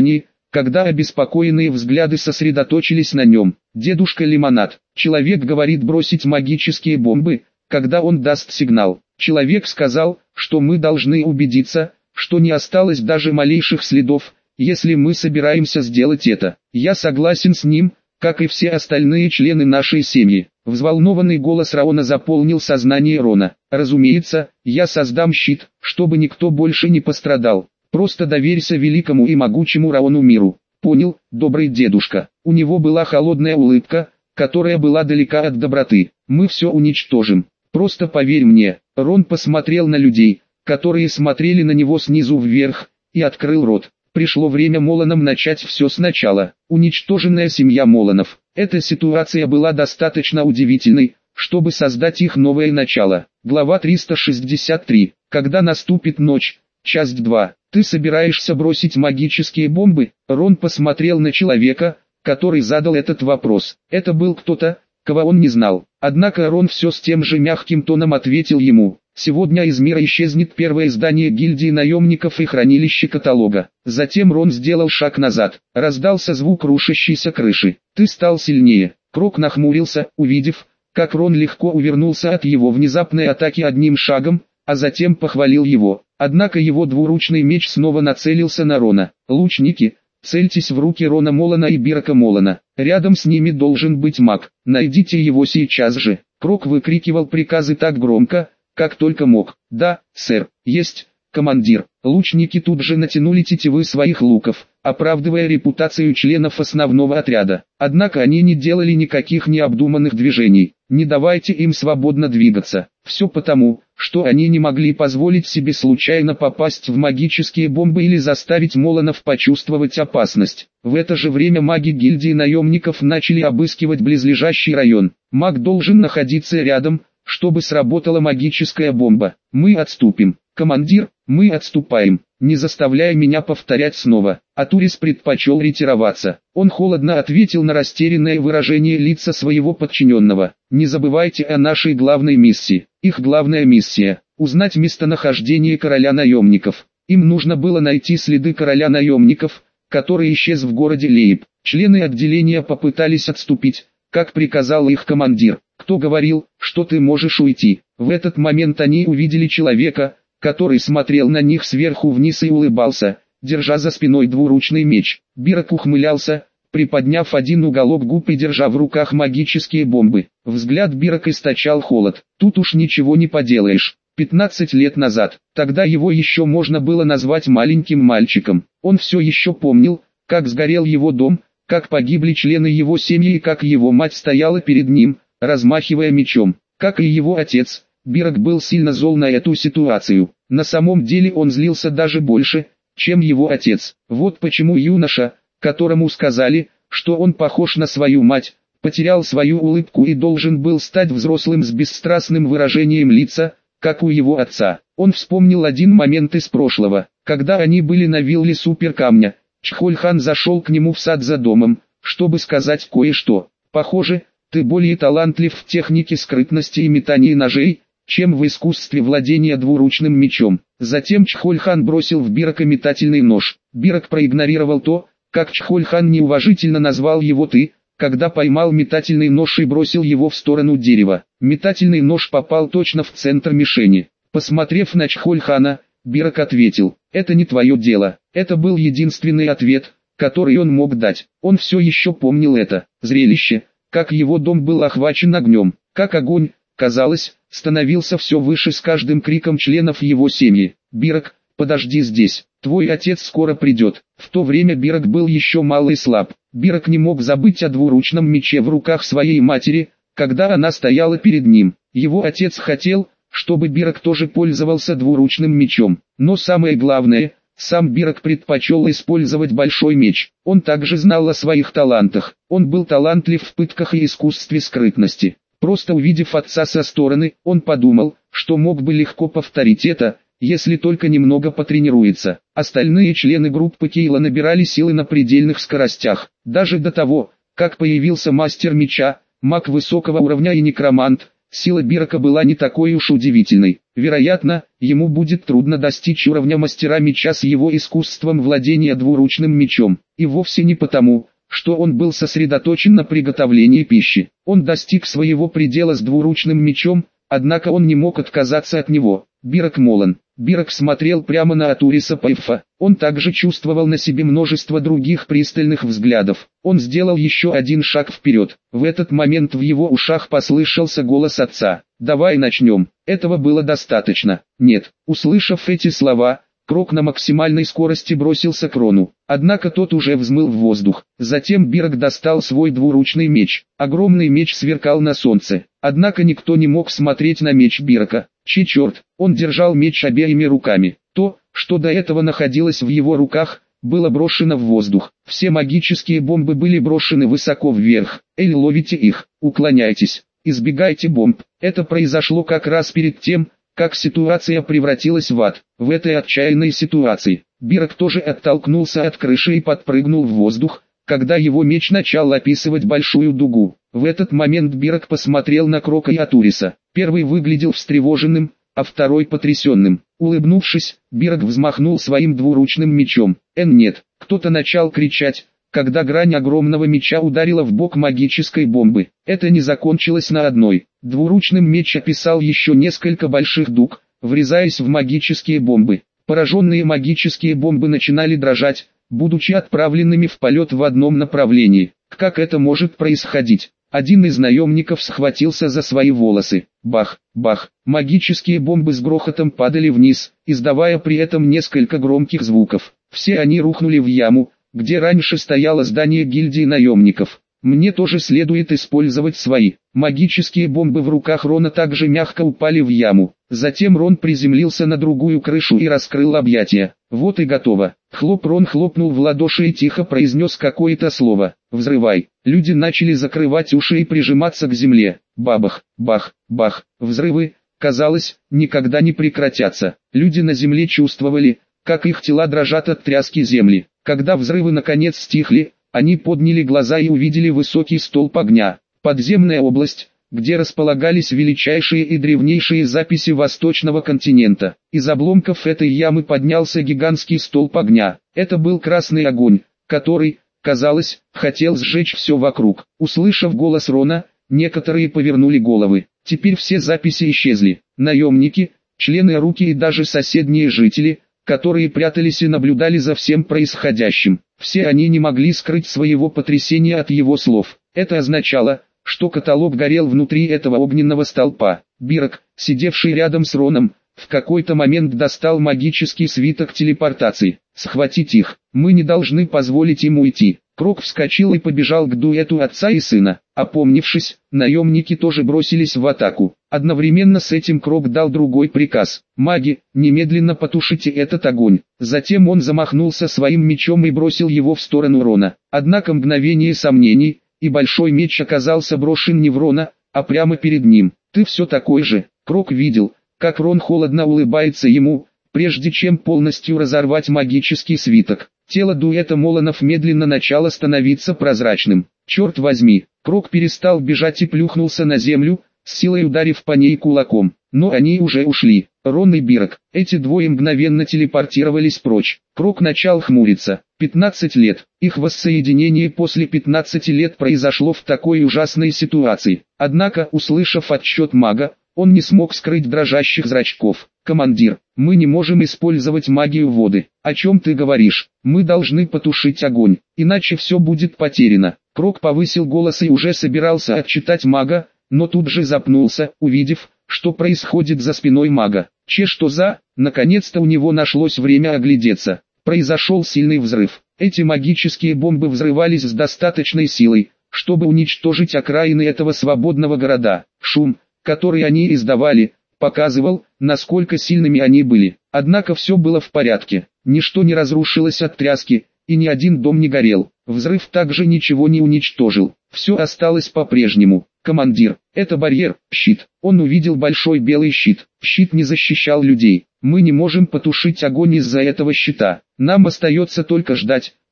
A: когда обеспокоенные взгляды сосредоточились на нем. «Дедушка Лимонад, человек говорит бросить магические бомбы, когда он даст сигнал. Человек сказал, что мы должны убедиться, что не осталось даже малейших следов, если мы собираемся сделать это. Я согласен с ним, как и все остальные члены нашей семьи». Взволнованный голос Раона заполнил сознание Рона. «Разумеется, я создам щит, чтобы никто больше не пострадал. Просто доверься великому и могучему Раону миру». «Понял, добрый дедушка». У него была холодная улыбка, которая была далека от доброты. «Мы все уничтожим. Просто поверь мне». Рон посмотрел на людей, которые смотрели на него снизу вверх, и открыл рот. Пришло время Моланам начать все сначала. Уничтоженная семья Моланов. Эта ситуация была достаточно удивительной, чтобы создать их новое начало. Глава триста шестьдесят три. Когда наступит ночь. Часть два. Ты собираешься бросить магические бомбы? Рон посмотрел на человека, который задал этот вопрос. Это был кто-то, кого он не знал. Однако Рон все с тем же мягким тоном ответил ему. Сегодня из мира исчезнет первое издание гильдии наемников и хранилище каталога. Затем Рон сделал шаг назад. Раздался звук рушащейся крыши. Ты стал сильнее. Крок нахмурился, увидев, как Рон легко увернулся от его внезапной атаки одним шагом, а затем похвалил его. Однако его двуручный меч снова нацелился на Рона. «Лучники, цельтесь в руки Рона Молана и Бирака Молана. Рядом с ними должен быть маг. Найдите его сейчас же». Крок выкрикивал приказы так громко, как только мог. «Да, сэр, есть, командир». Лучники тут же натянули тетивы своих луков, оправдывая репутацию членов основного отряда. Однако они не делали никаких необдуманных движений. Не давайте им свободно двигаться. Все потому, что они не могли позволить себе случайно попасть в магические бомбы или заставить Моланов почувствовать опасность. В это же время маги гильдии наемников начали обыскивать близлежащий район. Маг должен находиться рядом, чтобы сработала магическая бомба. «Мы отступим. Командир, мы отступаем. Не заставляй меня повторять снова». Атурис предпочел ретироваться. Он холодно ответил на растерянное выражение лица своего подчиненного. «Не забывайте о нашей главной миссии». Их главная миссия – узнать местонахождение короля наемников. Им нужно было найти следы короля наемников, который исчез в городе Лейб. Члены отделения попытались отступить, как приказал их командир. «Кто говорил, что ты можешь уйти?» В этот момент они увидели человека, который смотрел на них сверху вниз и улыбался, держа за спиной двуручный меч. Бирак ухмылялся, приподняв один уголок губ и держа в руках магические бомбы. Взгляд Бирака источал холод. Тут уж ничего не поделаешь. пятнадцать лет назад, тогда его еще можно было назвать маленьким мальчиком. Он все еще помнил, как сгорел его дом, как погибли члены его семьи и как его мать стояла перед ним, размахивая мечом. Как и его отец, Бирак был сильно зол на эту ситуацию. На самом деле он злился даже больше, чем его отец. Вот почему юноша, которому сказали, что он похож на свою мать, потерял свою улыбку и должен был стать взрослым с бесстрастным выражением лица, как у его отца. Он вспомнил один момент из прошлого, когда они были на вилле Суперкамня. Чхольхан зашел к нему в сад за домом, чтобы сказать кое-что. «Похоже, ты более талантлив в технике скрытности и метании ножей, чем в искусстве владения двуручным мечом». Затем Чхольхан бросил в Бирака метательный нож. Бирак проигнорировал то, как Чхольхан неуважительно назвал его «ты», когда поймал метательный нож и бросил его в сторону дерева. Метательный нож попал точно в центр мишени. Посмотрев на Чхольхана, Бирак ответил: «Это не твое дело». Это был единственный ответ, который он мог дать. Он все еще помнил это зрелище, как его дом был охвачен огнем, как огонь, казалось, становился все выше с каждым криком членов его семьи. «Бирак, подожди здесь, твой отец скоро придет». В то время Бирак был еще мал и слаб. Бирак не мог забыть о двуручном мече в руках своей матери, когда она стояла перед ним. Его отец хотел, чтобы Бирак тоже пользовался двуручным мечом. Но самое главное, сам Бирак предпочел использовать большой меч. Он также знал о своих талантах. Он был талантлив в пытках и искусстве скрытности. Просто увидев отца со стороны, он подумал, что мог бы легко повторить это, если только немного потренируется. Остальные члены группы Кейла набирали силы на предельных скоростях. Даже до того, как появился мастер меча, маг высокого уровня и некромант, Сила Бирака была не такой уж удивительной. Вероятно, ему будет трудно достичь уровня мастера меча с его искусством владения двуручным мечом. И вовсе не потому, что он был сосредоточен на приготовлении пищи. Он достиг своего предела с двуручным мечом, однако он не мог отказаться от него. Бирак Молан. Бирак смотрел прямо на Атуриса Пайфа. Он также чувствовал на себе множество других пристальных взглядов. Он сделал еще один шаг вперед. В этот момент в его ушах послышался голос отца. «Давай начнем». Этого было достаточно. Нет. Услышав эти слова, Крок на максимальной скорости бросился к Рону. Однако тот уже взмыл в воздух. Затем Бирак достал свой двуручный меч. Огромный меч сверкал на солнце. Однако никто не мог смотреть на меч Бирака. Чей черт, он держал меч обеими руками. То, что до этого находилось в его руках, было брошено в воздух. Все магические бомбы были брошены высоко вверх. Эй, ловите их, уклоняйтесь, избегайте бомб. Это произошло как раз перед тем, как ситуация превратилась в ад. В этой отчаянной ситуации, Бирак тоже оттолкнулся от крыши и подпрыгнул в воздух, когда его меч начал описывать большую дугу. В этот момент Бирак посмотрел на Крока и Атуриса. Первый выглядел встревоженным, а второй потрясенным. Улыбнувшись, Бирак взмахнул своим двуручным мечом. «Эн нет!» Кто-то начал кричать, когда грань огромного меча ударила в бок магической бомбы. Это не закончилось на одной. Двуручным меч описал еще несколько больших дуг, врезаясь в магические бомбы. Пораженные магические бомбы начинали дрожать, будучи отправленными в полет в одном направлении. Как это может происходить? Один из наемников схватился за свои волосы. Бах, бах, магические бомбы с грохотом падали вниз, издавая при этом несколько громких звуков. Все они рухнули в яму, где раньше стояло здание гильдии наемников. Мне тоже следует использовать свои. Магические бомбы в руках Рона также мягко упали в яму. Затем Рон приземлился на другую крышу и раскрыл объятия. Вот и готово. Хлоп. Рон хлопнул в ладоши и тихо произнес какое-то слово. «Взрывай». Люди начали закрывать уши и прижиматься к земле. Бабах, бах, бах. Взрывы, казалось, никогда не прекратятся. Люди на земле чувствовали, как их тела дрожат от тряски земли. Когда взрывы наконец стихли, они подняли глаза и увидели высокий столб огня. Подземная область, где располагались величайшие и древнейшие записи Восточного континента. Из обломков этой ямы поднялся гигантский столб огня. Это был красный огонь, который, казалось, хотел сжечь все вокруг. Услышав голос Рона, некоторые повернули головы. Теперь все записи исчезли. Наемники, члены Руки и даже соседние жители, которые прятались и наблюдали за всем происходящим. Все они не могли скрыть своего потрясения от его слов. Это означало, что каталог горел внутри этого огненного столпа. Бирак, сидевший рядом с Роном, в какой-то момент достал магический свиток телепортации. «Схватить их, мы не должны позволить им уйти». Крок вскочил и побежал к дуэту отца и сына. Опомнившись, наемники тоже бросились в атаку. Одновременно с этим Крок дал другой приказ. «Маги, немедленно потушите этот огонь». Затем он замахнулся своим мечом и бросил его в сторону Рона. Однако мгновение сомнений, и большой меч оказался брошен не в Рона, а прямо перед ним. «Ты все такой же». Крок видел, как Рон холодно улыбается ему, прежде чем полностью разорвать магический свиток. Тело дуэта Моланов медленно начало становиться прозрачным. Черт возьми, Крок перестал бежать и плюхнулся на землю, с силой ударив по ней кулаком. Но они уже ушли. Рон и Бирак, эти двое мгновенно телепортировались прочь. Крок начал хмуриться. пятнадцать лет. Их воссоединение после пятнадцати лет произошло в такой ужасной ситуации. Однако, услышав отсчет мага, он не смог скрыть дрожащих зрачков. «Командир, мы не можем использовать магию воды. О чем ты говоришь? Мы должны потушить огонь, иначе все будет потеряно». Крок повысил голос и уже собирался отчитать мага, но тут же запнулся, увидев, что происходит за спиной мага. Че что за? Наконец-то у него нашлось время оглядеться. Произошел сильный взрыв. Эти магические бомбы взрывались с достаточной силой, чтобы уничтожить окраины этого свободного города. Шум, который они издавали, показывал, насколько сильными они были. Однако все было в порядке. Ничто не разрушилось от тряски, и ни один дом не горел. Взрыв также ничего не уничтожил. Все осталось по-прежнему. «Командир, это барьер, щит». Он увидел большой белый щит. Щит не защищал людей. «Мы не можем потушить огонь из-за этого щита. Нам остается только ждать,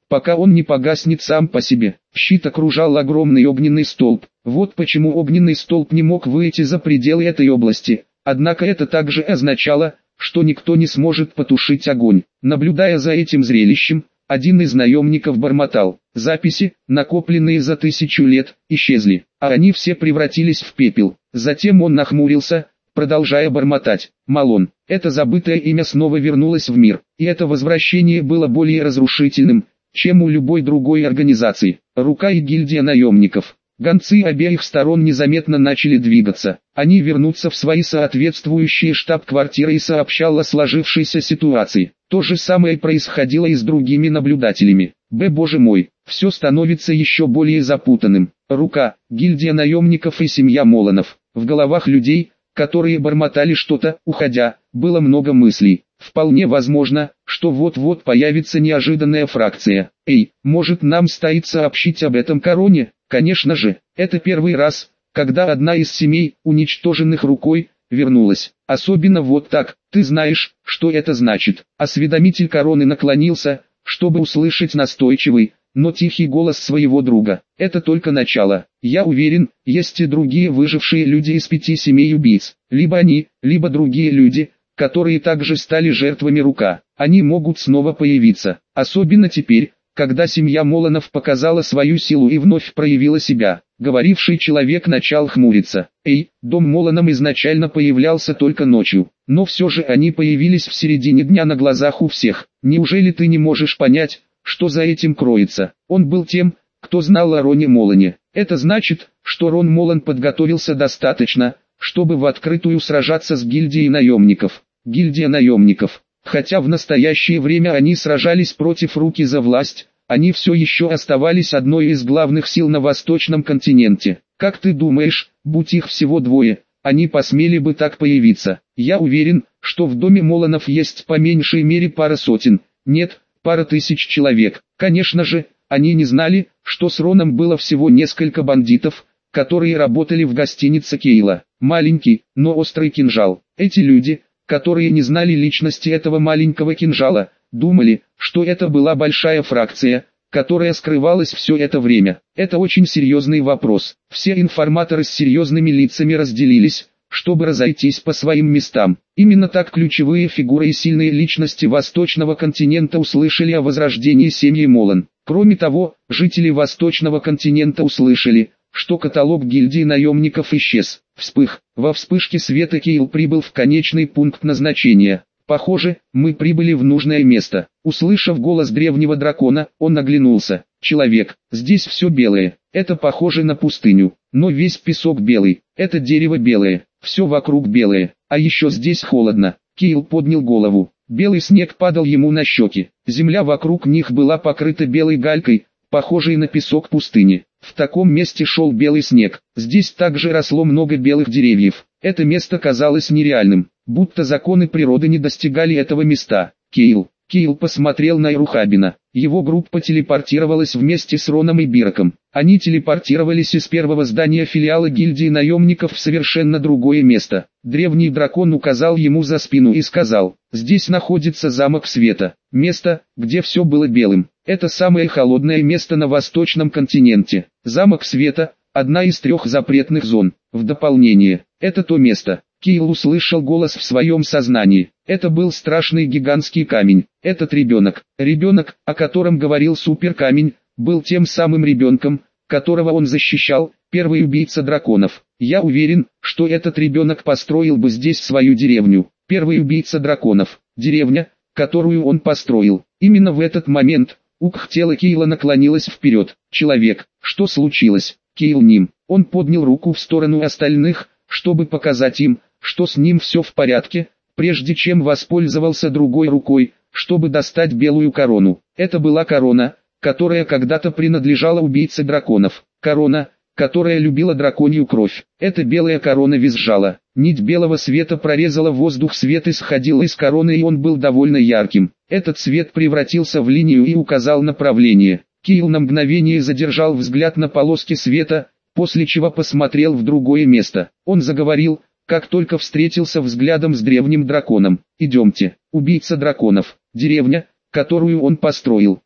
A: пока он не погаснет сам по себе. Щит окружал огромный огненный столб. Вот почему огненный столб не мог выйти за пределы этой области. Однако это также означало, что никто не сможет потушить огонь. Наблюдая за этим зрелищем, один из наемников бормотал: записи, накопленные за тысячу лет, исчезли, а они все превратились в пепел. Затем он нахмурился, продолжая бормотать: Малон. Это забытое имя снова вернулось в мир, и это возвращение было более разрушительным, чем у любой другой организации. Рука и гильдия наемников. Гонцы обеих сторон незаметно начали двигаться. Они вернутся в свои соответствующие штаб-квартиры и сообщал о сложившейся ситуации. То же самое происходило и с другими наблюдателями. Б. Боже мой, все становится еще более запутанным. Рука, гильдия наемников и семья Моланов. В головах людей, которые бормотали что-то, уходя, было много мыслей. Вполне возможно, что вот-вот появится неожиданная фракция. Эй, может нам стоит сообщить об этом короне? Конечно же, это первый раз, когда одна из семей, уничтоженных рукой, вернулась. Особенно вот так. Ты знаешь, что это значит? Осведомитель короны наклонился, чтобы услышать настойчивый, но тихий голос своего друга. Это только начало. Я уверен, есть и другие выжившие люди из пяти семей убийц. Либо они, либо другие люди, которые также стали жертвами рука. Они могут снова появиться. Особенно теперь, когда семья Моланов показала свою силу и вновь проявила себя. Говоривший человек начал хмуриться. Эй, дом Моланом изначально появлялся только ночью, но все же они появились в середине дня на глазах у всех. Неужели ты не можешь понять, что за этим кроется? Он был тем, кто знал о Роне Молане. Это значит, что Рон Молан подготовился достаточно, чтобы в открытую сражаться с гильдией наемников. Гильдия наемников. Хотя в настоящее время они сражались против руки за власть, они все еще оставались одной из главных сил на восточном континенте. Как ты думаешь, будь их всего двое, они посмели бы так появиться? Я уверен, что в доме Моланов есть по меньшей мере пара сотен, нет, пара тысяч человек. Конечно же, они не знали, что с Роном было всего несколько бандитов, которые работали в гостинице Кейла. Маленький, но острый кинжал. Эти люди, которые не знали личности этого маленького кинжала, думали, что это была большая фракция, которая скрывалась все это время. Это очень серьезный вопрос. Все информаторы с серьезными лицами разделились, чтобы разойтись по своим местам. Именно так ключевые фигуры и сильные личности восточного континента услышали о возрождении семьи Молан. Кроме того, жители восточного континента услышали, что каталог гильдии наемников исчез. Вспых. Во вспышке света Кейл прибыл в конечный пункт назначения. Похоже, мы прибыли в нужное место. Услышав голос древнего дракона, он оглянулся. Человек, здесь все белое. Это похоже на пустыню. Но весь песок белый. Это дерево белое. Все вокруг белое. А еще здесь холодно. Кейл поднял голову. Белый снег падал ему на щеки. Земля вокруг них была покрыта белой галькой, похожей на песок пустыни. В таком месте шел белый снег. Здесь также росло много белых деревьев. Это место казалось нереальным, будто законы природы не достигали этого места. Кейл. Кейл посмотрел на Ирухабина. Его группа телепортировалась вместе с Роном и Бироком. Они телепортировались из первого здания филиала гильдии наемников в совершенно другое место. Древний дракон указал ему за спину и сказал: «Здесь находится замок света, место, где все было белым. Это самое холодное место на восточном континенте. Замок света – одна из трех запретных зон. В дополнение, это то место». Кейл услышал голос в своем сознании. Это был страшный гигантский камень. Этот ребенок, ребенок, о котором говорил суперкамень, был тем самым ребенком, которого он защищал, первый убийца драконов. Я уверен, что этот ребенок построил бы здесь свою деревню. Первый убийца драконов, деревня, которую он построил. Именно в этот момент, ух, тело Кейла наклонилось вперед. Человек, что случилось? Кейл Ним. Он поднял руку в сторону остальных, чтобы показать им, что с ним все в порядке, прежде чем воспользовался другой рукой, чтобы достать белую корону. Это была корона, которая когда-то принадлежала убийце драконов. Корона, которая любила драконью кровь. Эта белая корона визжала. Нить белого света прорезала воздух, свет исходил из короны, и он был довольно ярким. Этот свет превратился в линию и указал направление. Кейл на мгновение задержал взгляд на полоски света, после чего посмотрел в другое место. Он заговорил, как только встретился взглядом с древним драконом. «Идемте, убийца драконов, деревня, которую он построил.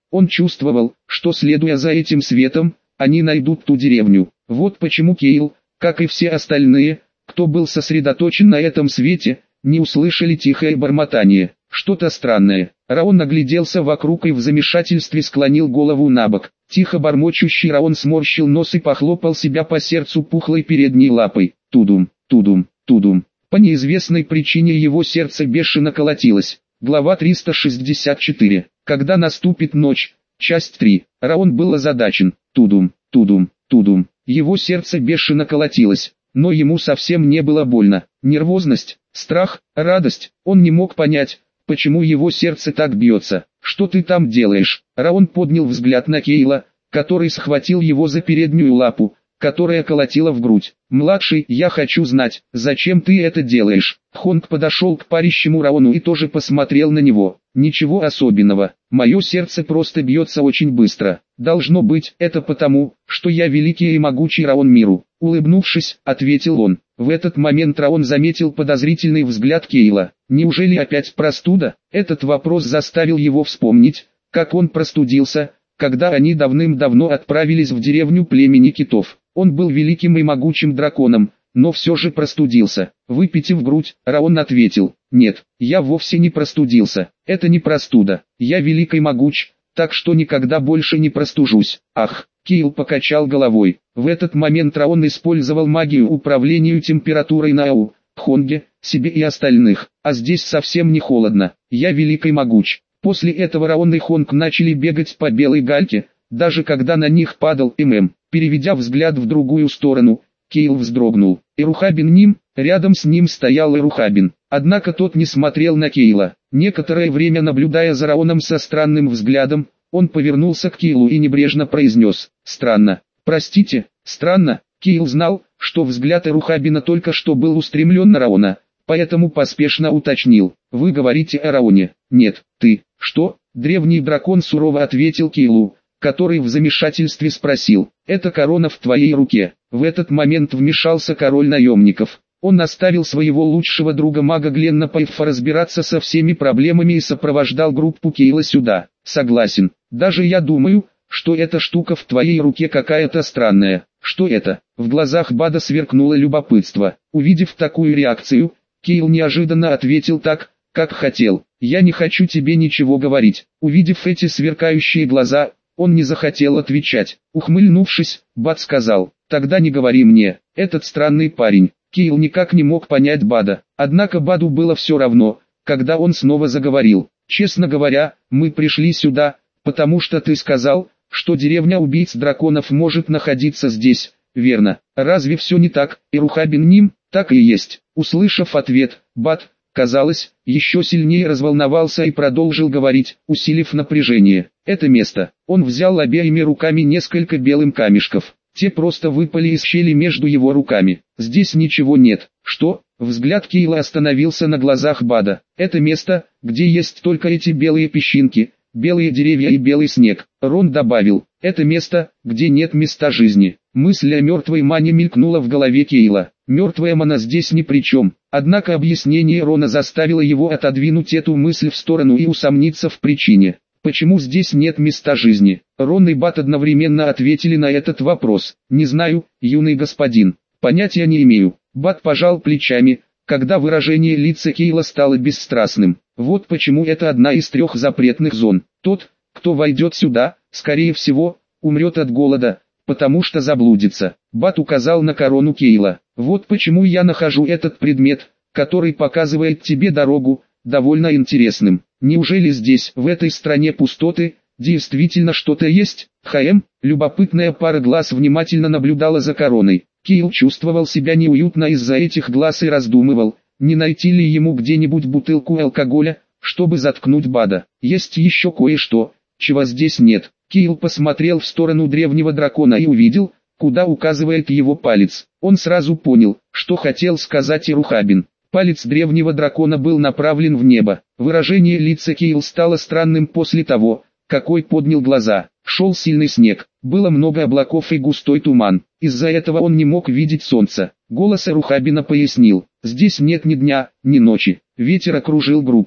A: Он чувствовал, что следуя за этим светом, они найдут ту деревню. Вот почему Кейл, как и все остальные, кто был сосредоточен на этом свете, не услышали тихое бормотание. Что-то странное. Раон нагляделся вокруг и в замешательстве склонил голову набок. Тихо бормочущий Раон сморщил нос и похлопал себя по сердцу пухлой передней лапой. Тудум, тудум, тудум. По неизвестной причине его сердце бешено колотилось. Глава триста шестьдесят четыре. Когда наступит ночь. Часть три. Раон был озадачен. Тудум, тудум, тудум. Его сердце бешено колотилось, но ему совсем не было больно. Нервозность, страх, радость. Он не мог понять, почему его сердце так бьется. «Что ты там делаешь?» Раон поднял взгляд на Кейла, который схватил его за переднюю лапу, которая колотила в грудь. «Младший, я хочу знать, зачем ты это делаешь?» Хонг подошел к парящему Раону и тоже посмотрел на него. «Ничего особенного, мое сердце просто бьется очень быстро. Должно быть, это потому, что я великий и могучий Раон миру». Улыбнувшись, ответил он. В этот момент Раон заметил подозрительный взгляд Кейла. Неужели опять простуда? Этот вопрос заставил его вспомнить, как он простудился, когда они давным-давно отправились в деревню племени китов. Он был великим и могучим драконом, но все же простудился. Выпитив грудь, Раон ответил: «Нет, я вовсе не простудился, это не простуда, я велик и могуч, так что никогда больше не простужусь». «Ах!» Кейл покачал головой. В этот момент Раон использовал магию управления температурой на Ау, Хонге, себе и остальных. «А здесь совсем не холодно, я велик и могуч». После этого Раон и Хонг начали бегать по белой гальке, даже когда на них падал ММ. Переведя взгляд в другую сторону, Кейл вздрогнул. Эрухабин Ним, рядом с ним стоял Эрухабин. Однако тот не смотрел на Кейла. Некоторое время наблюдая за Раоном со странным взглядом, он повернулся к Кейлу и небрежно произнес: «Странно». «Простите, странно». Кейл знал, что взгляд Эрухабина только что был устремлен на Раона, поэтому поспешно уточнил: «Вы говорите о Раоне?» «Нет, ты». «Что?» Древний дракон сурово ответил Кейлу, который в замешательстве спросил: «Это корона в твоей руке?» В этот момент вмешался король наемников. Он оставил своего лучшего друга мага Гленна Пайфа разбираться со всеми проблемами и сопровождал группу Кейла сюда. «Согласен. Даже я думаю, что эта штука в твоей руке какая-то странная». «Что это?» В глазах Бада сверкнуло любопытство. Увидев такую реакцию, Кейл неожиданно ответил так, как хотел: «Я не хочу тебе ничего говорить». Увидев эти сверкающие глаза, он не захотел отвечать. Ухмыльнувшись, Бад сказал: «Тогда не говори мне, этот странный парень». Кейл никак не мог понять Бада, однако Баду было все равно, когда он снова заговорил. «Честно говоря, мы пришли сюда, потому что ты сказал, что деревня убийц драконов может находиться здесь, верно? Разве все не так?» Эрухабин Ним: «Так и есть». Услышав ответ, Бад, казалось, еще сильнее разволновался и продолжил говорить, усилив напряжение. «Это место». Он взял обеими руками несколько белым камешков. Те просто выпали из щели между его руками. «Здесь ничего нет». «Что?» Взгляд Кейла остановился на глазах Бада. «Это место, где есть только эти белые песчинки, белые деревья и белый снег». Рон добавил: «Это место, где нет места жизни». Мысль о мертвой мане мелькнула в голове Кейла. Мертвая мана здесь ни при чем. Однако объяснение Рона заставило его отодвинуть эту мысль в сторону и усомниться в причине. Почему здесь нет места жизни? Рон и Бад одновременно ответили на этот вопрос. «Не знаю, юный господин. Понятия не имею». Бад пожал плечами, когда выражение лица Кейла стало бесстрастным. «Вот почему это одна из трех запретных зон. Тот, кто войдет сюда, скорее всего, умрет от голода, потому что заблудится». Бад указал на корону Кейла. «Вот почему я нахожу этот предмет, который показывает тебе дорогу, довольно интересным. Неужели здесь, в этой стране пустоты, действительно что-то есть?» Хм, любопытная пара глаз внимательно наблюдала за короной. Кейл чувствовал себя неуютно из-за этих глаз и раздумывал, не найти ли ему где-нибудь бутылку алкоголя, чтобы заткнуть Бада. «Есть еще кое-что, чего здесь нет». Кейл посмотрел в сторону древнего дракона и увидел, куда указывает его палец. Он сразу понял, что хотел сказать Эрухабин. Палец древнего дракона был направлен в небо. Выражение лица Кейл стало странным после того, какой поднял глаза. Шел сильный снег, было много облаков и густой туман. Из-за этого он не мог видеть солнца. Голос Эрухабина пояснил: «Здесь нет ни дня, ни ночи». Ветер окружил группу.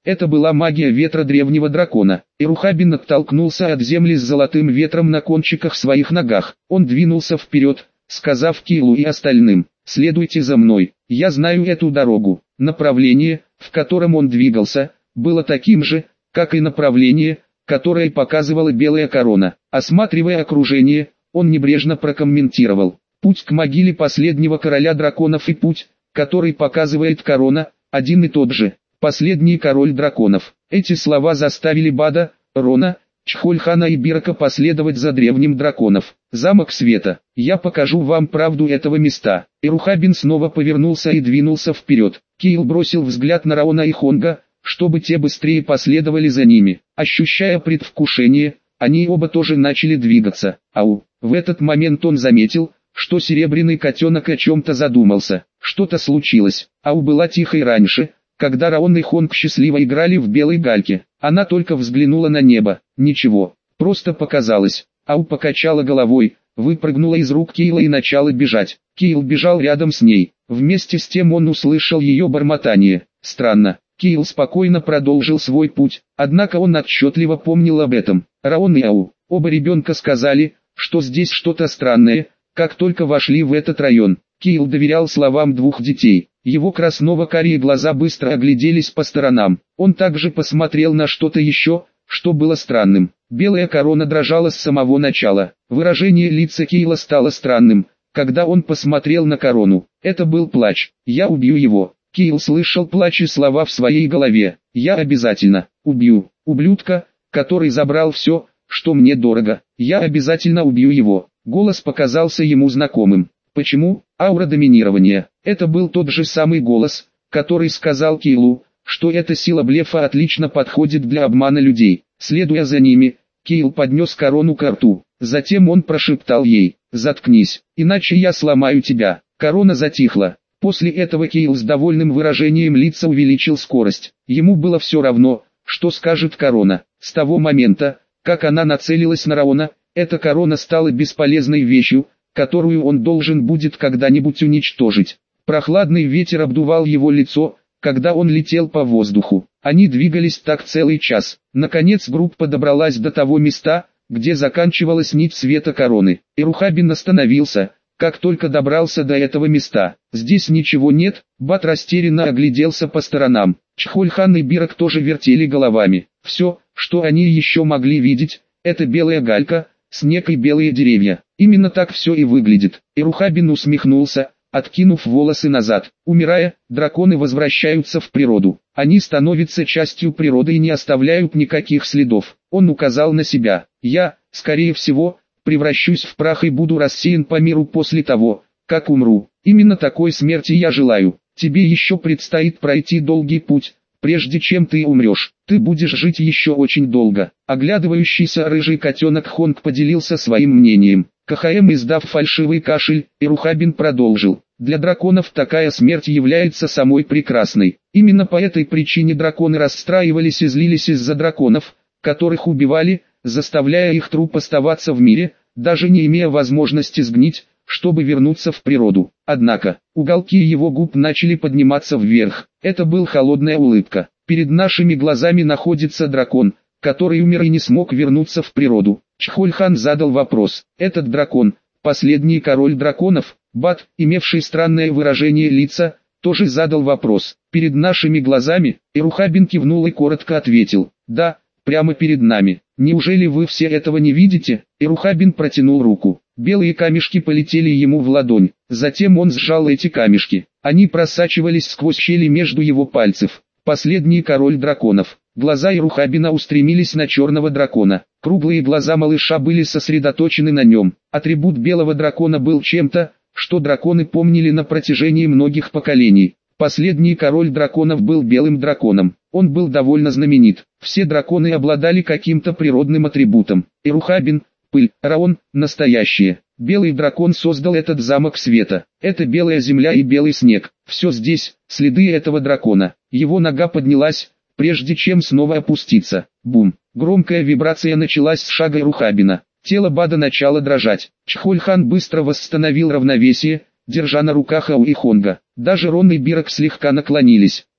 A: Это была магия ветра древнего дракона. Ирухабин оттолкнулся от земли с золотым ветром на кончиках своих ногах. Он двинулся вперед, сказав Киилу и остальным: «Следуйте за мной, я знаю эту дорогу». Направление, в котором он двигался, было таким же, как и направление, которое показывала белая корона. Осматривая окружение, он небрежно прокомментировал: «Путь к могиле последнего короля драконов и путь, который показывает корона, один и тот же. Последний король драконов». Эти слова заставили Бада, Рона, Чхольхана и Бирака последовать за древним драконов. Замок света. Я покажу вам правду этого места. Ирухабин снова повернулся и двинулся вперед. Киил бросил взгляд на Раона и Хонга, чтобы те быстрее последовали за ними. Ощущая предвкушение, они оба тоже начали двигаться. Ау! В этот момент он заметил, что серебряный котенок о чем-то задумался. Что-то случилось. Ау была тихой раньше, когда Раон и Хонг счастливо играли в белой гальке. Она только взглянула на небо. Ничего, просто показалось. Ау покачала головой, выпрыгнула из рук Киила и начала бежать. Киил бежал рядом с ней. Вместе с тем он услышал ее бормотание. Странно. Киил спокойно продолжил свой путь, однако он отчетливо помнил об этом. Раон и Ау, оба ребенка сказали, что здесь что-то странное, как только вошли в этот район. Киил доверял словам двух детей. Его красно-карие глаза быстро огляделись по сторонам. Он также посмотрел на что-то еще, что было странным. Белая корона дрожала с самого начала. Выражение лица Киила стало странным, когда он посмотрел на корону. Это был плач. «Я убью его». Киил слышал плач и слова в своей голове. «Я обязательно убью ублюдка, который забрал все, что мне дорого. Я обязательно убью его». Голос показался ему знакомым. Почему? Аура доминирования. Это был тот же самый голос, который сказал Киилу, что эта сила блефа отлично подходит для обмана людей. Следуя за ними, Киил поднес корону к рту. Затем он прошептал ей: «Заткнись, иначе я сломаю тебя». Корона затихла. После этого Киил с довольным выражением лица увеличил скорость. Ему было все равно, что скажет корона. С того момента, как она нацелилась на Раона, эта корона стала бесполезной вещью, которую он должен будет когда-нибудь уничтожить. Прохладный ветер обдувал его лицо, когда он летел по воздуху. Они двигались так целый час. Наконец группа добралась до того места, где заканчивалась нить света короны. Ирухабин остановился, как только добрался до этого места. «Здесь ничего нет», Бат растерянно огляделся по сторонам. Чхольхан и Бирак тоже вертели головами. Все, что они еще могли видеть, это белая галька, снег и белые деревья. Именно так все и выглядит. Ирухабин усмехнулся, откинув волосы назад. Умирая, драконы возвращаются в природу. Они становятся частью природы и не оставляют никаких следов. Он указал на себя. Я, скорее всего, превращусь в прах и буду рассеян по миру после того, как умру. Именно такой смерти я желаю. Тебе еще предстоит пройти долгий путь, прежде чем ты умрешь. Ты будешь жить еще очень долго. Оглядывающийся рыжий котенок Хонг поделился своим мнением. КХМ, издав фальшивый кашель, Ирухабин продолжил. Для драконов такая смерть является самой прекрасной. Именно по этой причине драконы расстраивались и злились из-за драконов, которых убивали, заставляя их труп оставаться в мире, даже не имея возможности сгнить, чтобы вернуться в природу. Однако, уголки его губ начали подниматься вверх. Это была холодная улыбка. Перед нашими глазами находится дракон, который умер и не смог вернуться в природу. Чхольхан задал вопрос. Этот дракон, последний король драконов? Бат, имевший странное выражение лица, тоже задал вопрос. Перед нашими глазами? Ирухабин кивнул и коротко ответил. Да, прямо перед нами. Неужели вы все этого не видите? Ирухабин протянул руку. Белые камешки полетели ему в ладонь. Затем он сжал эти камешки. Они просачивались сквозь щели между его пальцев. Последний король драконов. Глаза Ирухабина устремились на черного дракона. Круглые глаза малыша были сосредоточены на нем. Атрибут белого дракона был чем-то, что драконы помнили на протяжении многих поколений. Последний король драконов был белым драконом. Он был довольно знаменит. Все драконы обладали каким-то природным атрибутом. Ирухабин, пыль, Раон, настоящее. Белый дракон создал этот замок света. Это белая земля и белый снег. Все здесь, следы этого дракона. Его нога поднялась, прежде чем снова опуститься. Бум. Громкая вибрация началась с шага Ирухабина. Тело Бада начало дрожать. Чхольхан быстро восстановил равновесие, держа на руках Ау и Хонга. Даже Рон и Бирак слегка наклонились.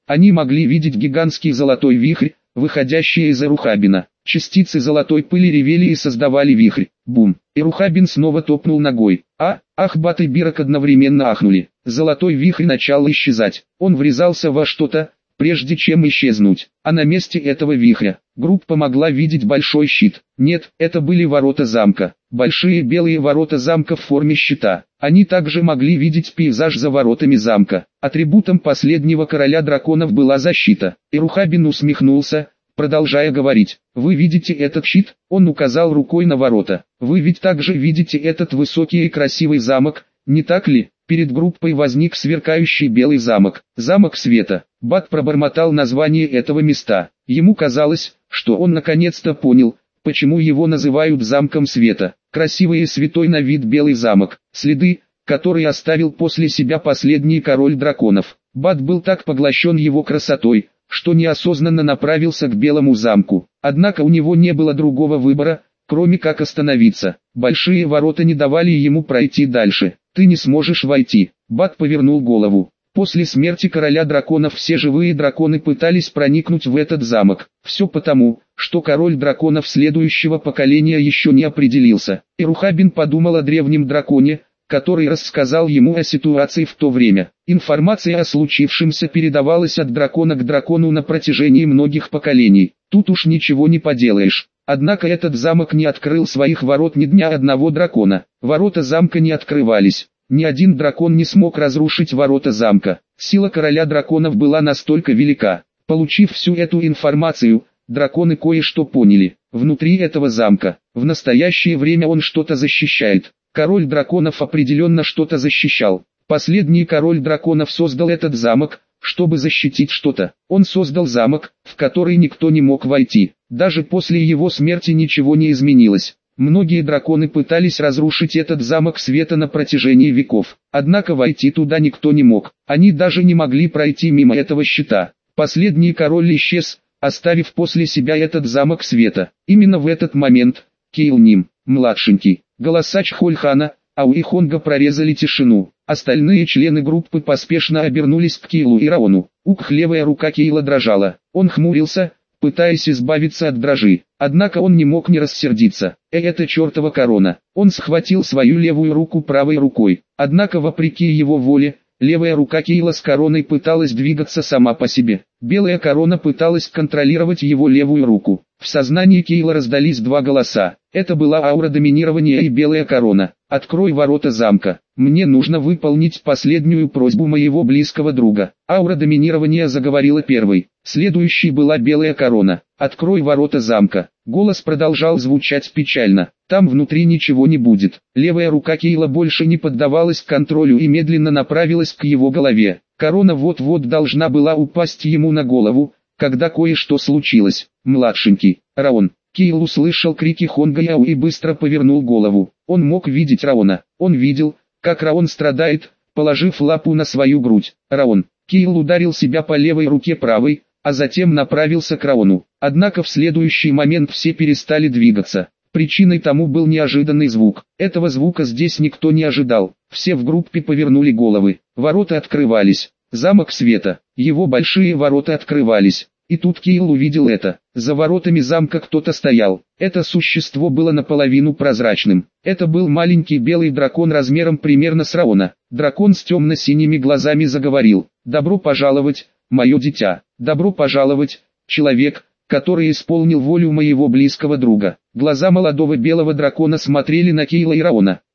A: Они могли видеть гигантский золотой вихрь, выходящий из Эрухабина. Частицы золотой пыли ревели и создавали вихрь. Бум! Эрухабин снова топнул ногой. А, ах, Бат и Бирок одновременно ахнули. Золотой вихрь начал исчезать. Он врезался во что-то, прежде чем исчезнуть. А на месте этого вихря группа могла видеть большой щит. Нет, это были ворота замка. Большие белые ворота замка в форме щита. Они также могли видеть пейзаж за воротами замка. Атрибутом последнего короля драконов была защита. Эрухабин усмехнулся, продолжая говорить. «Вы видите этот щит?» Он указал рукой на ворота. «Вы ведь также видите этот высокий и красивый замок, не так ли?» Перед группой возник сверкающий белый замок. Замок света. Бат пробормотал название этого места. Ему казалось, что он наконец-то понял, почему его называют замком света. Красивый и святой на вид белый замок. Следы, которые оставил после себя последний король драконов. Бат был так поглощен его красотой, что неосознанно направился к белому замку. Однако у него не было другого выбора, кроме как остановиться. Большие ворота не давали ему пройти дальше. «Ты не сможешь войти». Бат повернул голову. После смерти короля драконов все живые драконы пытались проникнуть в этот замок. Все потому, что король драконов следующего поколения еще не определился. Эрухабин подумал о древнем драконе, который рассказал ему о ситуации в то время. Информация о случившемся передавалась от дракона к дракону на протяжении многих поколений. Тут уж ничего не поделаешь. Однако этот замок не открыл своих ворот ни дня одного дракона. Ворота замка не открывались. Ни один дракон не смог разрушить ворота замка. Сила короля драконов была настолько велика. Получив всю эту информацию, драконы кое-что поняли. Внутри этого замка, в настоящее время он что-то защищает. Король драконов определенно что-то защищал. Последний король драконов создал этот замок, чтобы защитить что-то. Он создал замок, в который никто не мог войти. Даже после его смерти ничего не изменилось. Многие драконы пытались разрушить этот замок света на протяжении веков. Однако войти туда никто не мог. Они даже не могли пройти мимо этого щита. Последний король исчез, оставив после себя этот замок света. Именно в этот момент Кейлним, младшенький, голоса Чхольхана, Ау и Хонга прорезали тишину. Остальные члены группы поспешно обернулись к Кейлу и Раону. Ух, левая рука Кейла дрожала. Он хмурился, пытаясь избавиться от дрожи. Однако он не мог не рассердиться. Э, это чертова корона. Он схватил свою левую руку правой рукой. Однако вопреки его воле, левая рука Кейла с короной пыталась двигаться сама по себе. Белая корона пыталась контролировать его левую руку. В сознании Кейла раздались два голоса. Это была аура доминирования и белая корона. «Открой ворота замка. Мне нужно выполнить последнюю просьбу моего близкого друга». Аура доминирования заговорила первой. Следующей была белая корона. «Открой ворота замка». Голос продолжал звучать печально. «Там внутри ничего не будет». Левая рука Кейла больше не поддавалась контролю и медленно направилась к его голове. Корона вот-вот должна была упасть ему на голову, когда кое-что случилось. «Младшенький, Раон». Кейл услышал крики Хонга и Ау и быстро повернул голову. Он мог видеть Раона. Он видел, как Раон страдает, положив лапу на свою грудь. «Раон». Кейл ударил себя по левой руке правой, а затем направился к Раону. Однако в следующий момент все перестали двигаться. Причиной тому был неожиданный звук. Этого звука здесь никто не ожидал. Все в группе повернули головы. Ворота открывались. Замок света. Его большие ворота открывались. И тут Кейл увидел это. За воротами замка кто-то стоял. Это существо было наполовину прозрачным. Это был маленький белый дракон размером примерно с Раона. Дракон с темно-синими глазами заговорил. «Добро пожаловать, мое дитя. Добро пожаловать, человек, который исполнил волю моего близкого друга». Глаза молодого белого дракона смотрели на Кейла и Раона.